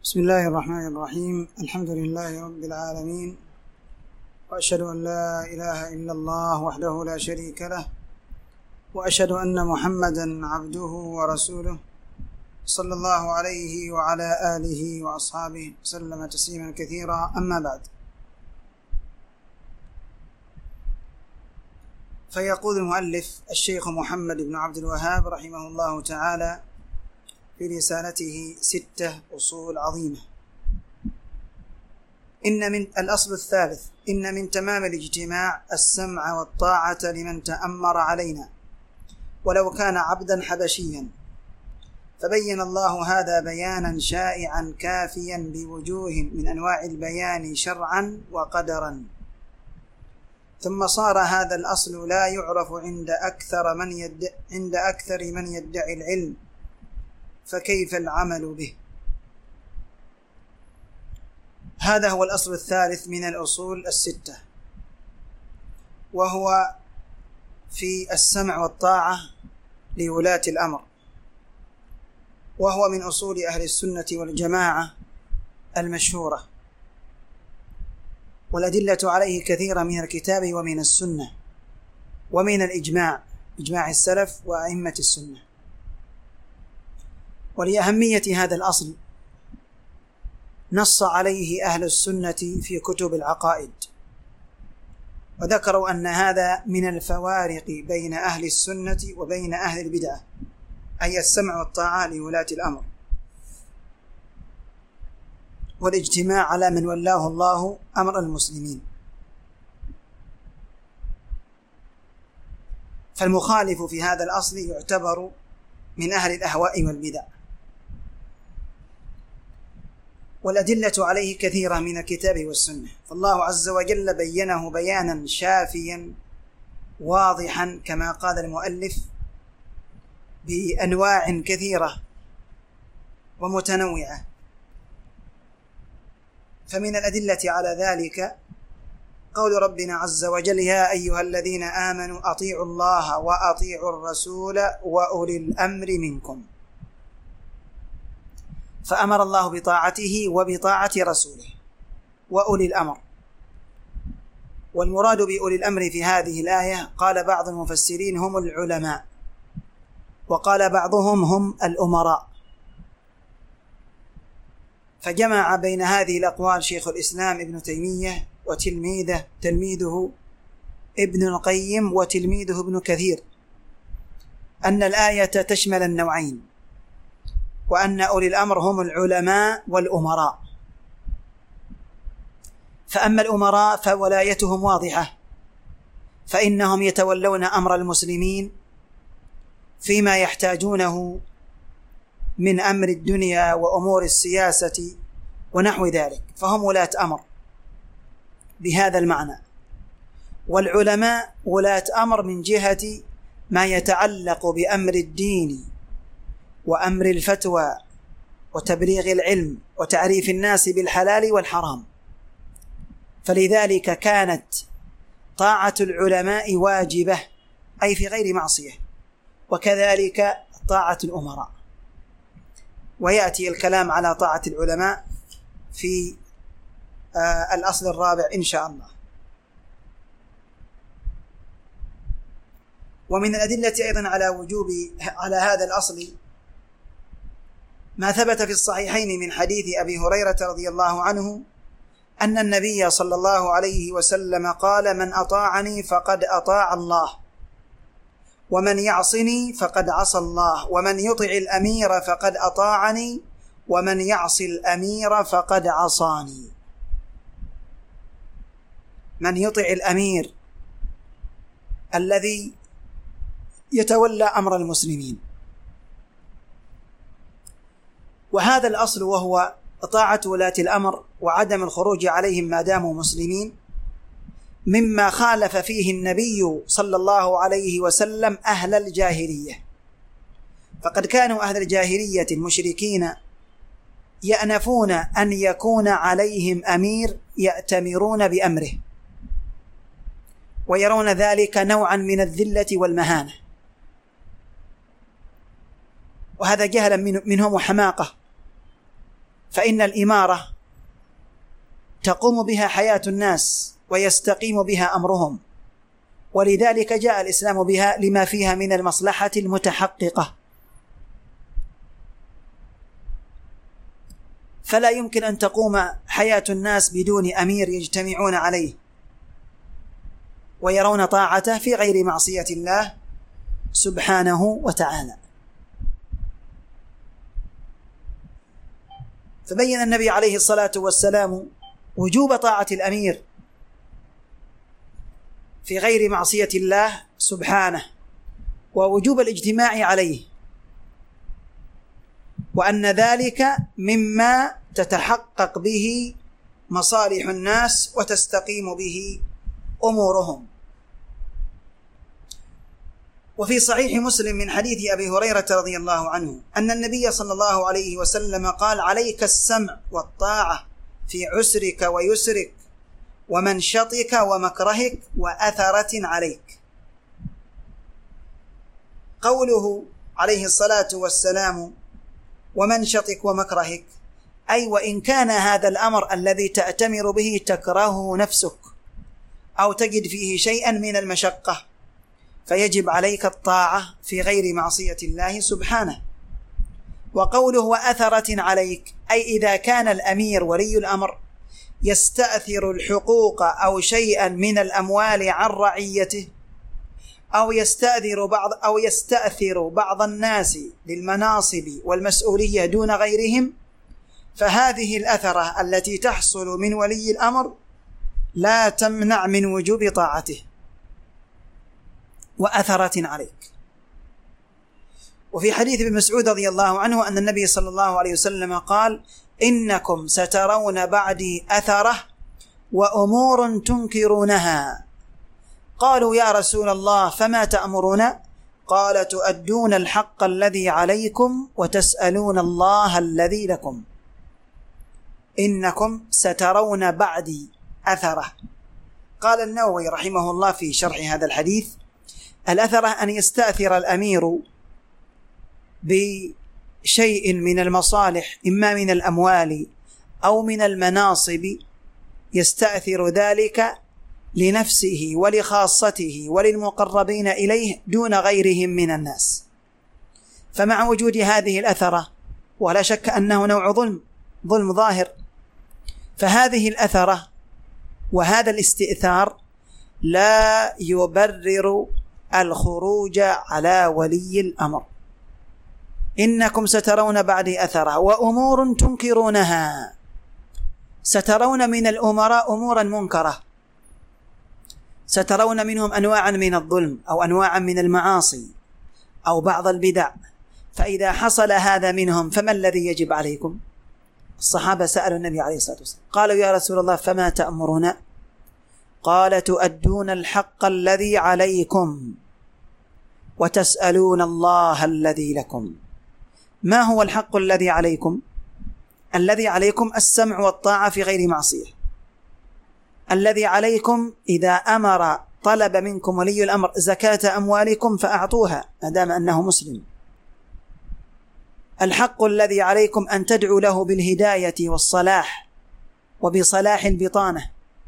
بسم الله الرحمن الرحيم. الحمد لله رب العالمين، وأشهد أن لا إله إلا الله وحده لا شريك له، وأشهد أن محمدا عبده ورسوله صلى الله عليه وعلى آله وأصحابه وسلم تسليما كثيرا. أما بعد، فيقول المؤلف الشيخ محمد بن عبد الوهاب رحمه الله تعالى في رسالته 6 أصول عظيمة: الأصل الثالث: إن من تمام الاجتماع السمع والطاعة لمن تأمر علينا ولو كان عبدا حبشيا، فبين الله هذا بيانا شائعا كافيا بوجوه من أنواع البيان شرعا وقدرا، ثم صار هذا الأصل لا يعرف عند أكثر من يدعي العلم، فكيف العمل به؟ هذا هو الأصل الثالث من الأصول 6، وهو في السمع والطاعة لولاة الأمر، وهو من أصول أهل السنة والجماعة المشهورة، والأدلة عليه كثيرة من الكتاب ومن السنة ومن إجماع السلف وأئمة السنة. ولأهمية هذا الأصل نص عليه أهل السنة في كتب العقائد، وذكروا أن هذا من الفوارق بين أهل السنة وبين أهل البدعة، أي السمع والطاعة لولاة الأمر والاجتماع على من ولاه الله أمر المسلمين. فالمخالف في هذا الأصل يعتبر من أهل الأهواء والبدع، والأدلة عليه كثيرة من الكتاب والسنة، فالله عز وجل بينه بيانا شافيا واضحا كما قال المؤلف بأنواع كثيرة ومتنوعة. فمن الأدلة على ذلك قول ربنا عز وجل: يا أيها الذين آمنوا أطيعوا الله وأطيعوا الرسول وأولي الأمر منكم، فأمر الله بطاعته وبطاعة رسوله وأولي الأمر. والمراد بأولي الأمر في هذه الآية قال بعض المفسرين هم العلماء، وقال بعضهم هم الأمراء، فجمع بين هذه الأقوال شيخ الإسلام ابن تيمية تلميذه ابن القيم وتلميذه ابن كثير أن الآية تشمل النوعين، وأن أولي الأمر هم العلماء والأمراء. فأما الأمراء فولايتهم واضحة، فإنهم يتولون أمر المسلمين فيما يحتاجونه من أمر الدنيا وأمور السياسة ونحو ذلك، فهم ولاة أمر بهذا المعنى. والعلماء ولاة أمر من جهة ما يتعلق بأمر الدين وأمر الفتوى وتبليغ العلم وتعريف الناس بالحلال والحرام، فلذلك كانت طاعة العلماء واجبة أي في غير معصية، وكذلك طاعة الأمراء. ويأتي الكلام على طاعة العلماء في الأصل الرابع إن شاء الله. ومن الأدلة أيضا على هذا الأصل ما ثبت في الصحيحين من حديث أبي هريرة رضي الله عنه أن النبي صلى الله عليه وسلم قال: من أطاعني فقد أطاع الله، ومن يعصني فقد عصى الله، ومن يطع الأمير فقد أطاعني، ومن يعص الأمير فقد عصاني. من يطع الأمير الذي يتولى أمر المسلمين. وهذا الأصل وهو طاعة ولاة الأمر وعدم الخروج عليهم ما داموا مسلمين، مما خالف فيه النبي صلى الله عليه وسلم أهل الجاهلية، فقد كانوا أهل الجاهلية المشركين يأنفون أن يكون عليهم أمير يأتمرون بأمره، ويرون ذلك نوعا من الذلة والمهانة، وهذا جهلا منهم وحماقة، فإن الإمارة تقوم بها حياة الناس ويستقيم بها أمرهم، ولذلك جاء الإسلام بها لما فيها من المصلحة المتحققة. فلا يمكن أن تقوم حياة الناس بدون أمير يجتمعون عليه ويرون طاعته في غير معصية الله سبحانه وتعالى. فبين النبي عليه الصلاة والسلام وجوب طاعة الأمير في غير معصية الله سبحانه، ووجوب الاجتماع عليه، وأن ذلك مما تتحقق به مصالح الناس وتستقيم به أمورهم. وفي صحيح مسلم من حديث أبي هريرة رضي الله عنه أن النبي صلى الله عليه وسلم قال: عليك السمع والطاعة في عسرك ويسرك ومنشطك ومكرهك وأثرة عليك. قوله عليه الصلاة والسلام ومنشطك ومكرهك، أي وإن كان هذا الأمر الذي تأتمر به تكرهه نفسك أو تجد فيه شيئا من المشقة، فيجب عليك الطاعة في غير معصية الله سبحانه. وقوله وأثرة عليك، أي إذا كان الأمير ولي الأمر يستأثر الحقوق أو شيئا من الأموال عن رعيته، أو يستأثر بعض الناس للمناصب والمسؤولية دون غيرهم، فهذه الأثرة التي تحصل من ولي الأمر لا تمنع من وجوب طاعته. وأثرة عليك. وفي حديث ابن مسعود رضي الله عنه أن النبي صلى الله عليه وسلم قال: إنكم سترون بعدي أثرة وأمور تنكرونها. قالوا يا رسول الله فما تأمرون؟ قال: تؤدون الحق الذي عليكم وتسألون الله الذي لكم. إنكم سترون بعدي أثرة. قال النووي رحمه الله في شرح هذا الحديث: الأثرة أن يستأثر الأمير بشيء من المصالح، إما من الأموال أو من المناصب، يستأثر ذلك لنفسه ولخاصته وللمقربين إليه دون غيرهم من الناس. فمع وجود هذه الأثرة، ولا شك أنه نوع ظلم ظاهر، فهذه الأثرة وهذا الاستئثار لا يبرر الخروج على ولي الأمر. إنكم سترون بعدي أثرة وأمور تنكرونها. سترون من الأمراء أمورا منكرة، سترون منهم أنواعا من الظلم أو أنواعا من المعاصي أو بعض البدع، فإذا حصل هذا منهم فما الذي يجب عليكم؟ الصحابة سألوا النبي عليه الصلاة والسلام قالوا يا رسول الله فما تأمرون؟ قال: تؤدون الحق الذي عليكم وتسألون الله الذي لكم. ما هو الحق الذي عليكم؟ الذي عليكم السمع والطاعة في غير معصية. الذي عليكم إذا أمر طلب منكم ولي الأمر زكاة أموالكم فأعطوها ما دام أنه مسلم. الحق الذي عليكم أن تدعوا له بالهداية والصلاح وبصلاح البطانة.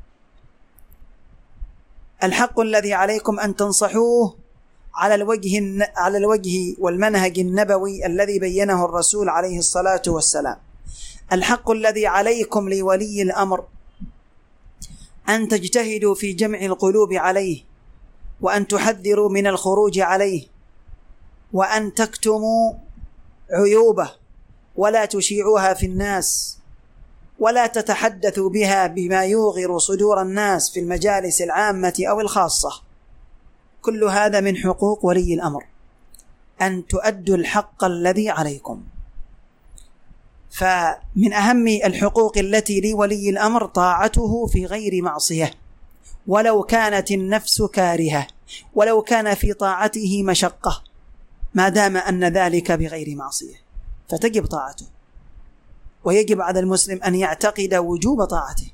الحق الذي عليكم أن تنصحوه على الوجه والمنهج النبوي الذي بينه الرسول عليه الصلاة والسلام. الحق الذي عليكم لولي الأمر أن تجتهدوا في جمع القلوب عليه، وأن تحذروا من الخروج عليه، وأن تكتموا عيوبه ولا تشيعوها في الناس، ولا تتحدثوا بها بما يوغر صدور الناس في المجالس العامة أو الخاصة. كل هذا من حقوق ولي الأمر، أن تؤدوا الحق الذي عليكم. فمن أهم الحقوق التي لولي الأمر طاعته في غير معصية، ولو كانت النفس كارهة، ولو كان في طاعته مشقة، ما دام أن ذلك بغير معصية فتجب طاعته، ويجب على المسلم أن يعتقد وجوب طاعته.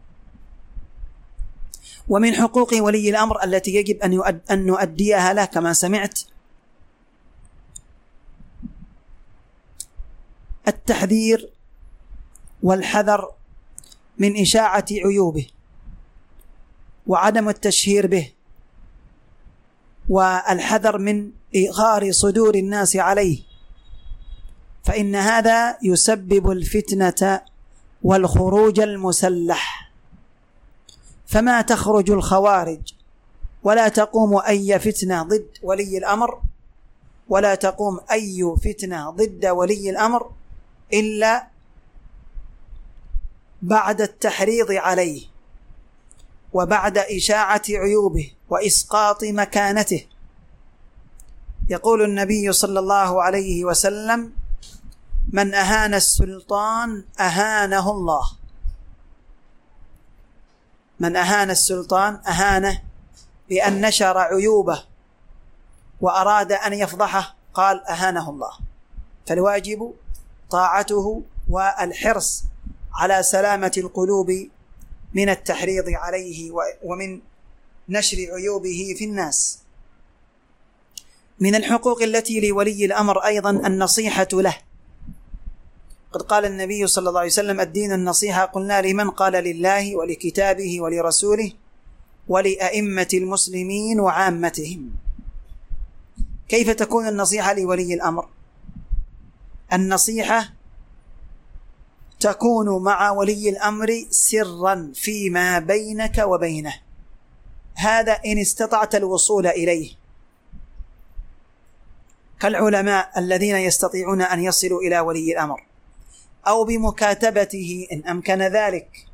ومن حقوق ولي الأمر التي يجب أن نؤديها له كما سمعت التحذير والحذر من إشاعة عيوبه وعدم التشهير به، والحذر من إغار صدور الناس عليه، فإن هذا يسبب الفتنة والخروج المسلح. فما تخرج الخوارج ولا تقوم أي فتنة ضد ولي الأمر، ولا تقوم أي فتنة ضد ولي الأمر إلا بعد التحريض عليه وبعد إشاعة عيوبه وإسقاط مكانته. يقول النبي صلى الله عليه وسلم: من أهان السلطان أهانه الله. من أهان السلطان أهانه بأن نشر عيوبه وأراد أن يفضحه، قال أهانه الله. فالواجب طاعته والحرص على سلامة القلوب من التحريض عليه ومن نشر عيوبه في الناس. من الحقوق التي لولي الأمر أيضا النصيحة له. قد قال النبي صلى الله عليه وسلم: الدين النصيحة. قلنا: لمن؟ قال: لله ولكتابه ولرسوله ولأئمة المسلمين وعامتهم. كيف تكون النصيحة لولي الأمر؟ النصيحة تكون مع ولي الأمر سرا فيما بينك وبينه، هذا إن استطعت الوصول إليه، كالعلماء الذين يستطيعون أن يصلوا إلى ولي الأمر، أو بمكاتبته إن أمكن ذلك،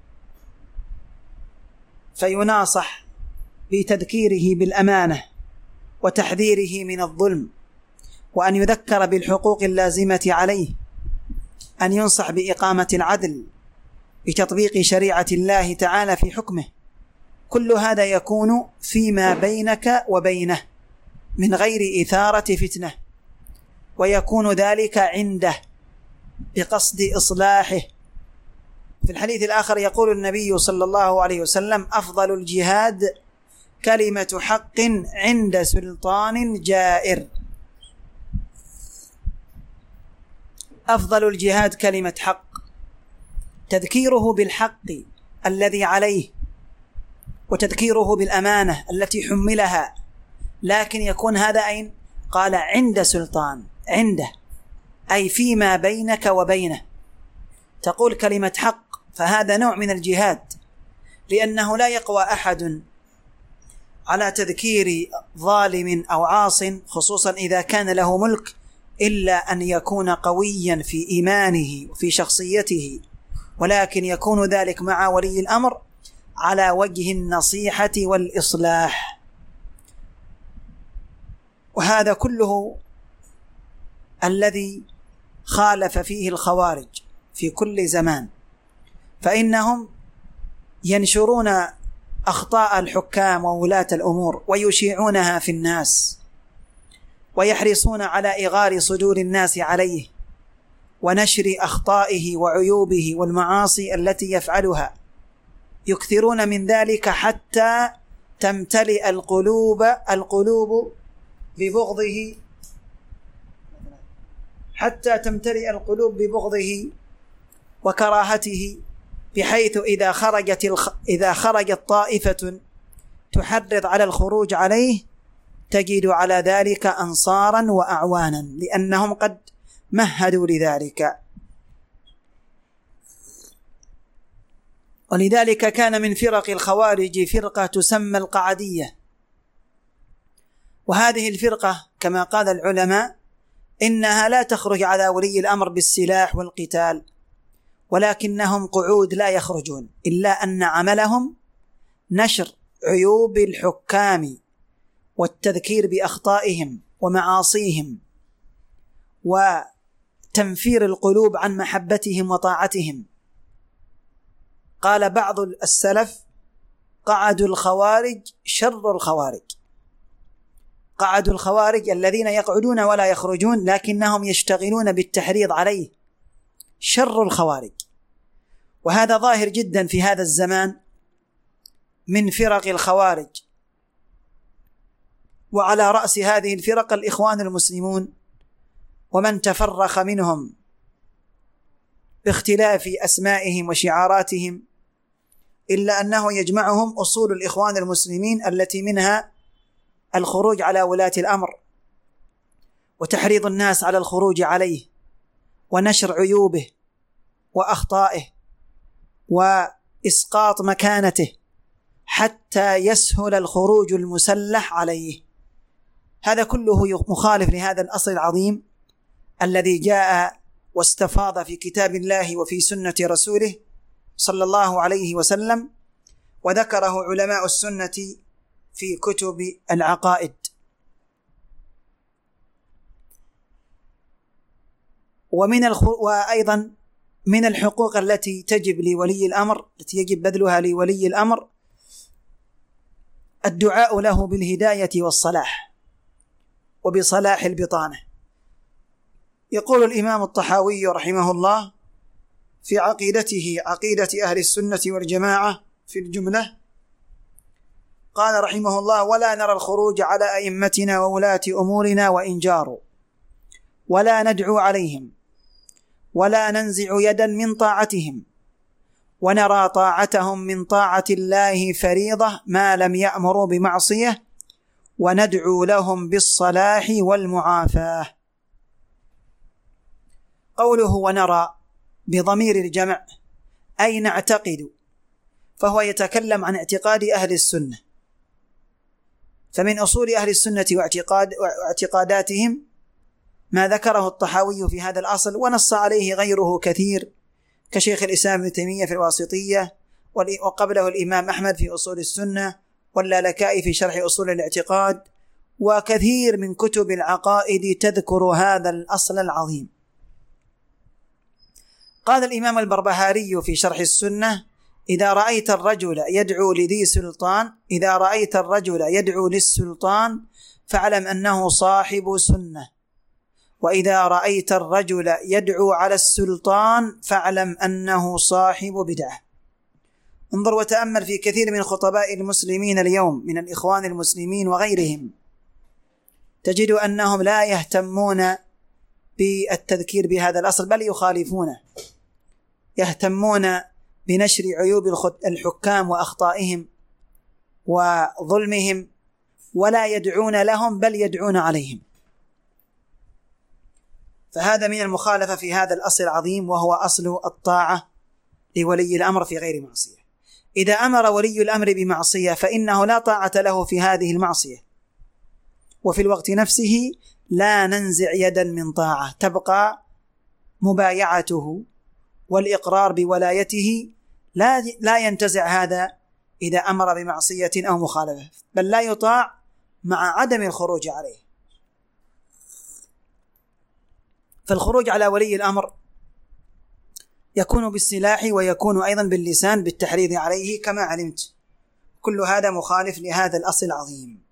فيناصح بتذكيره بالأمانة وتحذيره من الظلم، وأن يذكر بالحقوق اللازمة عليه، أن ينصح بإقامة العدل بتطبيق شريعة الله تعالى في حكمه. كل هذا يكون فيما بينك وبينه من غير إثارة فتنة، ويكون ذلك عنده بقصد إصلاحه. في الحديث الآخر يقول النبي صلى الله عليه وسلم: أفضل الجهاد كلمة حق عند سلطان جائر. أفضل الجهاد كلمة حق، تذكيره بالحق الذي عليه وتذكيره بالأمانة التي حملها، لكن يكون هذا أين؟ قال: عند سلطان، عنده أي فيما بينك وبينه، تقول كلمة حق، فهذا نوع من الجهاد، لأنه لا يقوى أحد على تذكير ظالم أو عاص، خصوصا إذا كان له ملك، إلا أن يكون قويا في إيمانه وفي شخصيته، ولكن يكون ذلك مع ولي الأمر على وجه النصيحة والإصلاح. وهذا كله الذي خالف فيه الخوارج في كل زمان، فإنهم ينشرون أخطاء الحكام وولاة الأمور ويشيعونها في الناس، ويحرصون على إغار صدور الناس عليه ونشر أخطائه وعيوبه والمعاصي التي يفعلها. يكثرون من ذلك حتى تمتلئ القلوب ببغضه، حتى تمتلئ القلوب ببغضه وكراهته، بحيث إذا خرجت طائفة تحرض على الخروج عليه تجد على ذلك أنصارا وأعوانا، لأنهم قد مهدوا لذلك. ولذلك كان من فرق الخوارج فرقة تسمى القعدية، وهذه الفرقة كما قال العلماء إنها لا تخرج على ولي الأمر بالسلاح والقتال، ولكنهم قعود لا يخرجون، إلا أن عملهم نشر عيوب الحكام والتذكير بأخطائهم ومعاصيهم وتنفير القلوب عن محبتهم وطاعتهم. قال بعض السلف: قعدوا الخوارج شر الخوارج. قعدوا الخوارج الذين يقعدون ولا يخرجون لكنهم يشتغلون بالتحريض عليه شر الخوارج. وهذا ظاهر جدا في هذا الزمان من فرق الخوارج، وعلى رأس هذه الفرق الإخوان المسلمون ومن تفرخ منهم، باختلاف أسمائهم وشعاراتهم، إلا أنه يجمعهم أصول الإخوان المسلمين التي منها الخروج على ولاة الأمر وتحريض الناس على الخروج عليه ونشر عيوبه وأخطائه وإسقاط مكانته حتى يسهل الخروج المسلح عليه. هذا كله مخالف لهذا الأصل العظيم الذي جاء واستفاض في كتاب الله وفي سنة رسوله صلى الله عليه وسلم، وذكره علماء السنة في كتب العقائد. وأيضا من الحقوق التي تجب لولي الأمر، التي يجب بذلها لولي الأمر، الدعاء له بالهداية والصلاح وبصلاح البطانة. يقول الإمام الطحاوي رحمه الله في عقيدته، عقيدة أهل السنة والجماعة في الجملة، قال رحمه الله: ولا نرى الخروج على أئمتنا وولاة أمورنا وإن جاروا، ولا ندعو عليهم، ولا ننزع يدا من طاعتهم، ونرى طاعتهم من طاعة الله فريضة ما لم يأمروا بمعصية، وندعو لهم بالصلاح والمعافاة. قوله ونرى بضمير الجمع أي نعتقد، فهو يتكلم عن اعتقاد أهل السنة. فمن أصول أهل السنة واعتقاداتهم ما ذكره الطحاوي في هذا الأصل، ونص عليه غيره كثير كشيخ الإسلام ابن تيمية في الواسطية، وقبله الإمام أحمد في أصول السنة، واللالكائي في شرح أصول الاعتقاد، وكثير من كتب العقائد تذكر هذا الأصل العظيم. قال الإمام البربهاري في شرح السنة: إذا رأيت الرجل يدعو لذي سلطان، إذا رأيت الرجل يدعو للسلطان فاعلم أنه صاحب سنة، وإذا رأيت الرجل يدعو على السلطان فاعلم أنه صاحب بدعة. انظر وتأمل في كثير من خطباء المسلمين اليوم من الإخوان المسلمين وغيرهم، تجد أنهم لا يهتمون بالتذكير بهذا الأصل، بل يخالفونه، يهتمون بنشر عيوب الحكام وأخطائهم وظلمهم، ولا يدعون لهم بل يدعون عليهم. فهذا من المخالفة في هذا الأصل العظيم، وهو أصل الطاعة لولي الأمر في غير معصية. إذا أمر ولي الأمر بمعصية فإنه لا طاعة له في هذه المعصية، وفي الوقت نفسه لا ننزع يدا من طاعة، تبقى مبايعته والإقرار بولايته، لا ينتزع هذا إذا أمر بمعصية أو مخالفة، بل لا يطاع مع عدم الخروج عليه. فالخروج على ولي الأمر يكون بالسلاح ويكون أيضا باللسان بالتحريض عليه كما علمت. كل هذا مخالف لهذا الأصل العظيم.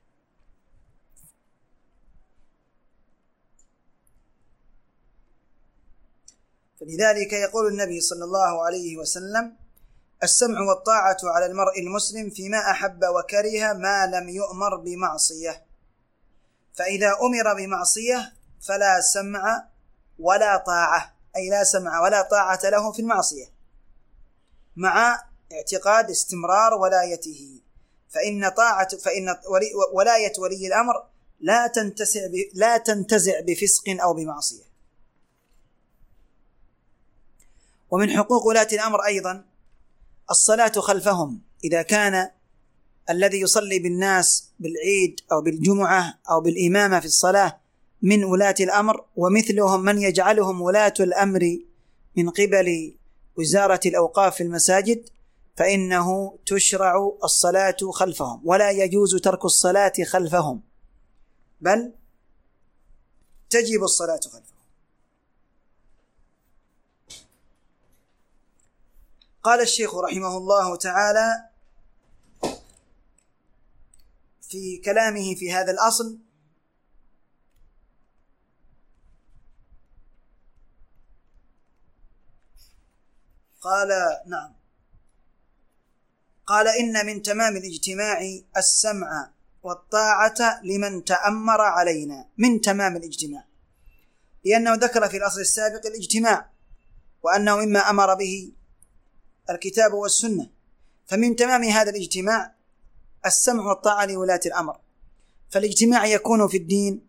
فلذلك يقول النبي صلى الله عليه وسلم: السمع والطاعة على المرء المسلم فيما أحب وكره ما لم يؤمر بمعصية. فإذا أمر بمعصية فلا سمع ولا طاعة، أي لا سمع ولا طاعة له في المعصية، مع اعتقاد استمرار ولايته. فإن ولاية ولي الأمر لا تنتزع بفسق أو بمعصية. ومن حقوق ولاة الأمر أيضا الصلاة خلفهم، إذا كان الذي يصلي بالناس بالعيد أو بالجمعة أو بالإمامة في الصلاة من ولاة الأمر، ومثلهم من يجعلهم ولاة الأمر من قبل وزارة الأوقاف في المساجد، فإنه تشرع الصلاة خلفهم، ولا يجوز ترك الصلاة خلفهم، بل تجب الصلاة خلفهم. قال الشيخ رحمه الله تعالى في كلامه في هذا الأصل: قال إن من تمام الاجتماع السمع والطاعة لمن تأمر علينا. من تمام الاجتماع، لأنه ذكر في الأصل السابق الاجتماع، وأنه مما أمر به الكتاب والسنة. فمن تمام هذا الاجتماع السمع والطاعة لولاة الأمر، فالاجتماع يكون في الدين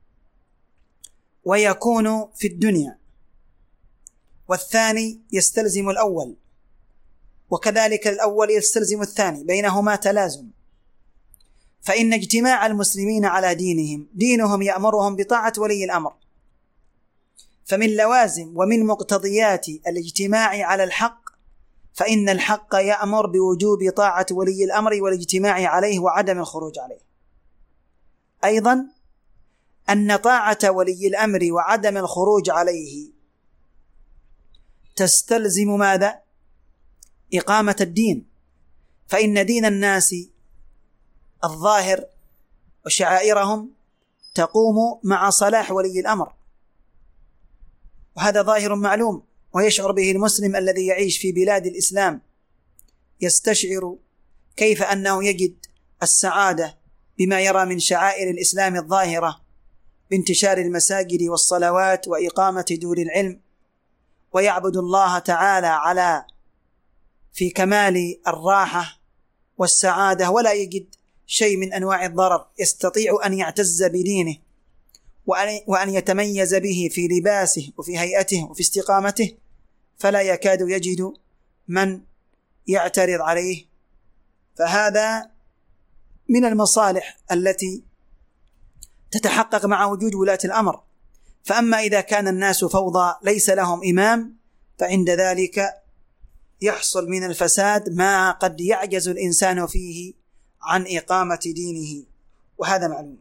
ويكون في الدنيا، والثاني يستلزم الأول، وكذلك الأول يستلزم الثاني، بينهما تلازم. فإن اجتماع المسلمين على دينهم يأمرهم بطاعة ولي الأمر، فمن لوازم ومن مقتضيات الاجتماع على الحق فإن الحق يأمر بوجوب طاعة ولي الأمر والاجتماع عليه وعدم الخروج عليه. أيضا أن طاعة ولي الأمر وعدم الخروج عليه تستلزم ماذا؟ إقامة الدين، فإن دين الناس الظاهر وشعائرهم تقوم مع صلاح ولي الأمر، وهذا ظاهر معلوم ويشعر به المسلم الذي يعيش في بلاد الإسلام، يستشعر كيف أنه يجد السعادة بما يرى من شعائر الإسلام الظاهرة بانتشار المساجد والصلوات وإقامة دور العلم، ويعبد الله تعالى في كمال الراحة والسعادة، ولا يجد شيء من أنواع الضرر، يستطيع أن يعتز بدينه وأن يتميز به في لباسه وفي هيئته وفي استقامته، فلا يكاد يجد من يعترض عليه. فهذا من المصالح التي تتحقق مع وجود ولاة الأمر. فأما إذا كان الناس فوضى ليس لهم إمام، فعند ذلك يحصل من الفساد ما قد يعجز الإنسان فيه عن إقامة دينه، وهذا معلوم.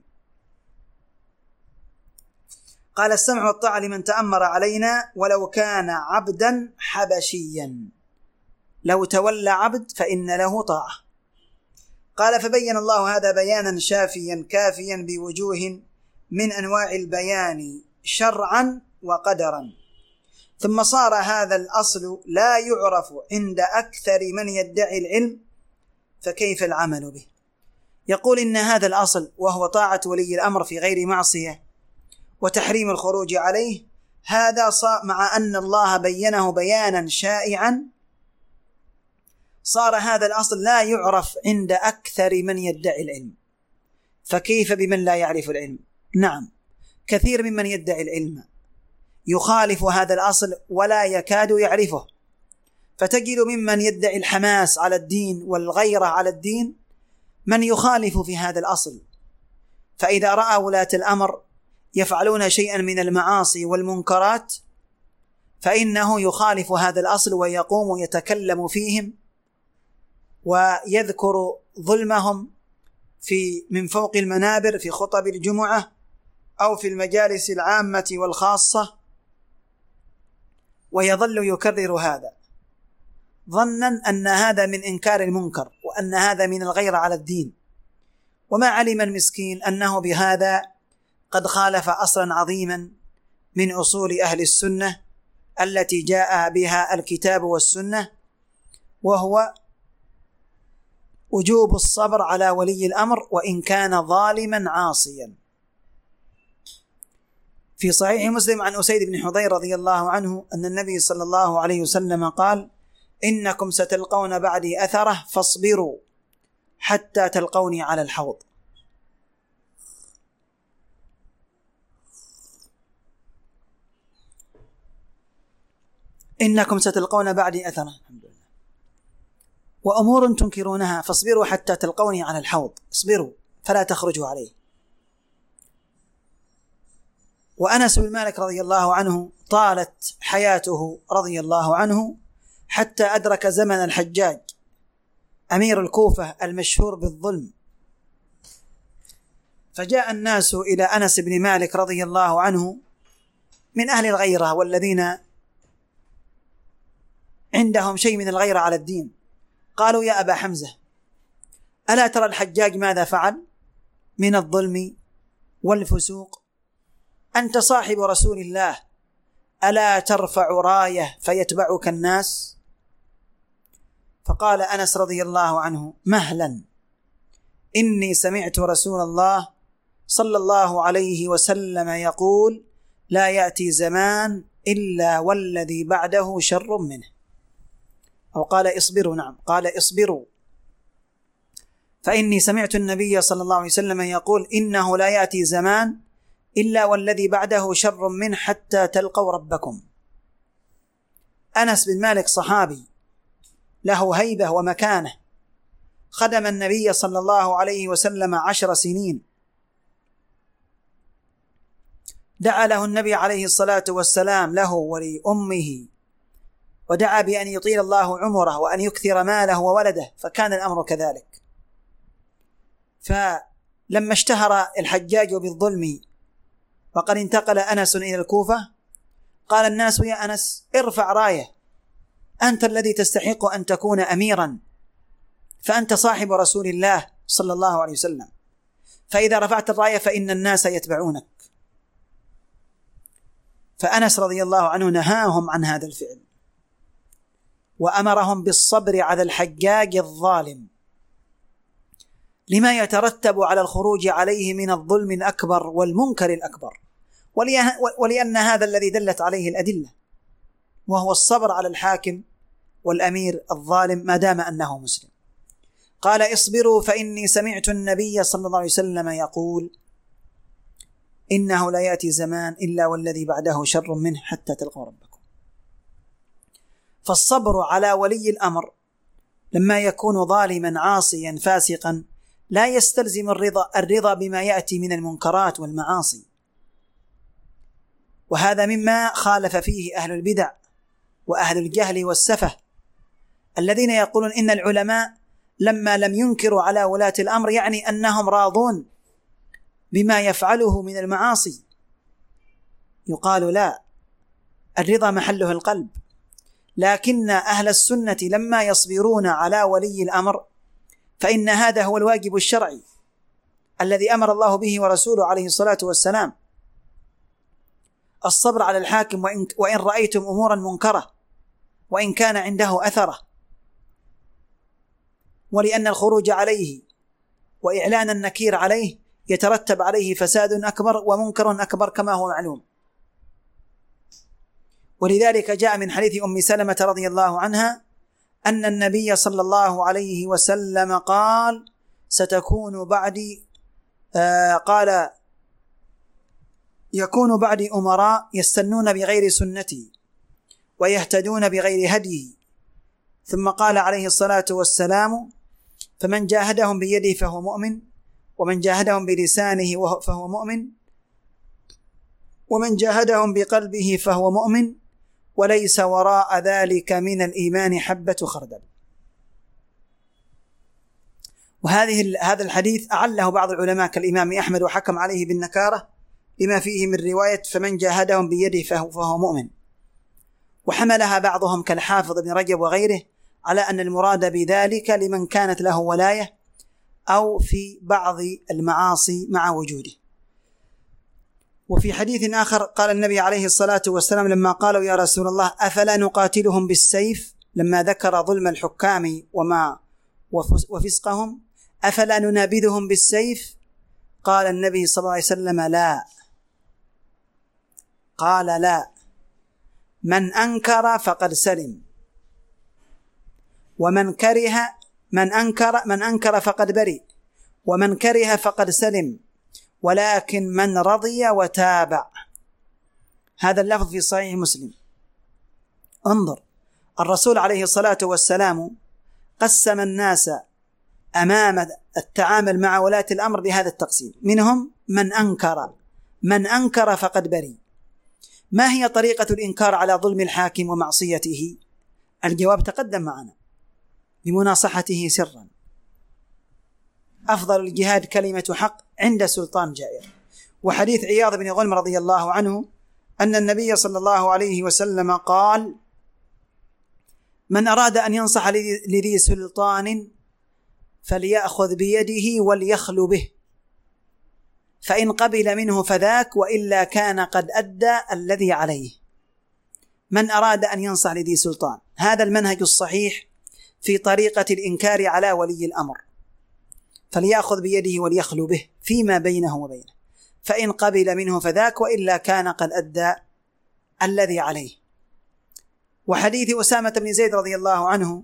قال السمع والطاعة لمن تأمر علينا ولو كان عبدا حبشيا، لو تولى عبد فإن له طاعة. قال فبين الله هذا بيانا شافيا كافيا بوجوه من أنواع البيان شرعا وقدرا، ثم صار هذا الأصل لا يعرف عند أكثر من يدعي العلم، فكيف العمل به؟ يقول إن هذا الأصل وهو طاعة ولي الأمر في غير معصية وتحريم الخروج عليه، هذا مع أن الله بينه بيانا شائعا صار هذا الأصل لا يعرف عند أكثر من يدعي العلم، فكيف بمن لا يعرف العلم؟ نعم، كثير ممن يدعي العلم يخالف هذا الأصل ولا يكاد يعرفه، فتجد ممن يدعي الحماس على الدين والغيرة على الدين من يخالف في هذا الأصل، فإذا رأى ولاة الأمر يفعلون شيئا من المعاصي والمنكرات فإنه يخالف هذا الأصل ويقوم يتكلم فيهم ويذكر ظلمهم من فوق المنابر في خطب الجمعة أو في المجالس العامة والخاصة، ويظل يكرر هذا ظنا أن هذا من إنكار المنكر وأن هذا من الغيرة على الدين، وما علم المسكين أنه بهذا قد خالف أصلا عظيما من أصول أهل السنة التي جاء بها الكتاب والسنة، وهو وجوب الصبر على ولي الأمر وإن كان ظالما عاصيا. في صحيح مسلم عن أسيد بن حضير رضي الله عنه أن النبي صلى الله عليه وسلم قال: إنكم ستلقون بعدي أثرة فاصبروا حتى تلقوني على الحوض. إنكم ستلقون بعدي أثرة، الحمد لله، وأمور تنكرونها فاصبروا حتى تلقوني على الحوض، اصبروا فلا تخرجوا عليه. وأنس بن مالك رضي الله عنه طالت حياته رضي الله عنه حتى أدرك زمن الحجاج أمير الكوفة المشهور بالظلم، فجاء الناس إلى أنس بن مالك رضي الله عنه من أهل الغيرة والذين عندهم شيء من الغيرة على الدين، قالوا: يا أبا حمزة، ألا ترى الحجاج ماذا فعل من الظلم والفسوق؟ أنت صاحب رسول الله، ألا ترفع راية فيتبعك الناس؟ فقال أنس رضي الله عنه: مهلا، إني سمعت رسول الله صلى الله عليه وسلم يقول: لا يأتي زمان إلا والذي بعده شر منه. أو قال اصبروا، نعم قال اصبروا فإني سمعت النبي صلى الله عليه وسلم يقول إنه لا يأتي زمان إلا والذي بعده شر منه حتى تلقوا ربكم. أنس بن مالك صحابي له هيبة ومكانة، خدم النبي صلى الله عليه وسلم 10 سنين، دعا له النبي عليه الصلاة والسلام له ولأمه، ودعا بأن يطيل الله عمره وأن يكثر ماله وولده، فكان الأمر كذلك. فلما اشتهر الحجاج بالظلم وقد انتقل أنس إلى الكوفة، قال الناس يا أنس ارفع راية، أنت الذي تستحق أن تكون أميرا، فأنت صاحب رسول الله صلى الله عليه وسلم، فإذا رفعت الراية فإن الناس يتبعونك. فأنس رضي الله عنه نهاهم عن هذا الفعل، وأمرهم بالصبر على الحجاج الظالم لما يترتب على الخروج عليه من الظلم الأكبر والمنكر الأكبر، ولأن هذا الذي دلت عليه الأدلة، وهو الصبر على الحاكم والأمير الظالم ما دام أنه مسلم. قال اصبروا فإني سمعت النبي صلى الله عليه وسلم يقول إنه لا يأتي زمان إلا والذي بعده شر منه حتى تلقوا ربكم. فالصبر على ولي الأمر لما يكون ظالما عاصيا فاسقا لا يستلزم الرضا بما يأتي من المنكرات والمعاصي، وهذا مما خالف فيه أهل البدع وأهل الجهل والسفه الذين يقولون إن العلماء لما لم ينكروا على ولاة الأمر يعني أنهم راضون بما يفعله من المعاصي. يقال لا، الرضا محله القلب، لكن أهل السنة لما يصبرون على ولي الأمر فإن هذا هو الواجب الشرعي الذي أمر الله به ورسوله عليه الصلاة والسلام، الصبر على الحاكم وإن رأيتم أمورا منكرة وإن كان عنده أثره، ولأن الخروج عليه وإعلان النكير عليه يترتب عليه فساد أكبر ومنكر أكبر كما هو معلوم. ولذلك جاء من حديث أم سلمة رضي الله عنها أن النبي صلى الله عليه وسلم قال ستكون بعدي قال يكون بعدي أمراء يستنون بغير سنتي ويهتدون بغير هديه، ثم قال عليه الصلاة والسلام فمن جاهدهم بيده فهو مؤمن، ومن جاهدهم بلسانه فهو مؤمن، ومن جاهدهم بقلبه فهو مؤمن، وليس وراء ذلك من الإيمان حبة خردل. هذا الحديث أعله بعض العلماء كالإمام أحمد وحكم عليه بالنكارة لما فيه من رواية فمن جاهدهم بيده فهو مؤمن، وحملها بعضهم كالحافظ ابن رجب وغيره على أن المراد بذلك لمن كانت له ولاية أو في بعض المعاصي مع وجوده. وفي حديث آخر قال النبي عليه الصلاة والسلام لما قالوا يا رسول الله أفلا نقاتلهم بالسيف، لما ذكر ظلم الحكام وفسقهم أفلا ننابذهم بالسيف؟ قال النبي صلى الله عليه وسلم لا، قال لا، من أنكر فقد سلم، ومن كره من أنكر فقد برئ، ومن كره فقد سلم، ولكن من رضي وتابع. هذا اللفظ في صحيح مسلم. انظر، الرسول عليه الصلاة والسلام قسم الناس أمام التعامل مع ولاة الأمر بهذا التقسيم، منهم من أنكر فقد برئ. ما هي طريقة الإنكار على ظلم الحاكم ومعصيته؟ الجواب تقدم معنا، بمناصحته سرا. أفضل الجهاد كلمة حق عند سلطان جائر. وحديث عياض بن غنم رضي الله عنه أن النبي صلى الله عليه وسلم قال من أراد أن ينصح لذي سلطان فليأخذ بيده وليخلو به، فإن قبل منه فذاك، وإلا كان قد أدى الذي عليه. من أراد أن ينصح لذي سلطان، هذا المنهج الصحيح في طريقة الإنكار على ولي الأمر، فليأخذ بيده وليخلو به فيما بينه وبينه، فإن قبل منه فذاك، وإلا كان قد أدى الذي عليه. وحديث أسامة بن زيد رضي الله عنه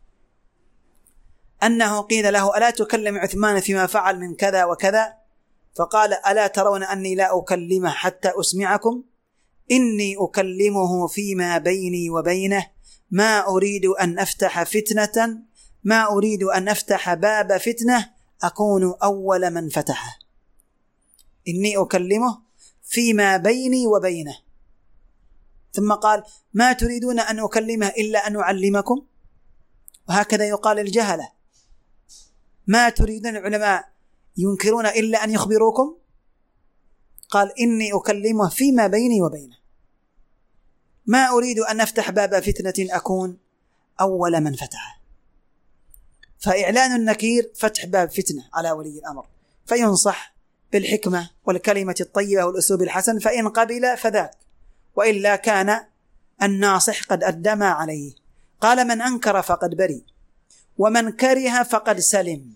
أنه قيل له: ألا تكلم عثمان فيما فعل من كذا وكذا؟ فقال: ألا ترون أني لا أكلمه حتى أسمعكم؟ إني أكلمه فيما بيني وبينه، ما أريد أن أفتح فتنة، ما أريد أن أفتح باب فتنة أكون أول من فتحه. إني أكلمه فيما بيني وبينه. ثم قال: ما تريدون أن أكلمه إلا أن أعلمكم؟ وهكذا يقال الجهلة: ما تريدون العلماء ينكرون إلا أن يخبروكم؟ قال: إني أكلمه فيما بيني وبينه، ما أريد أن أفتح باب فتنة أكون أول من فتحه. فإعلان النكير فتح باب فتنة على ولي الأمر، فينصح بالحكمة والكلمة الطيبة والأسلوب الحسن، فإن قبل فذاك، وإلا كان الناصح قد أدى ما عليه. قال: من أنكر فقد بري، ومن كره فقد سلم.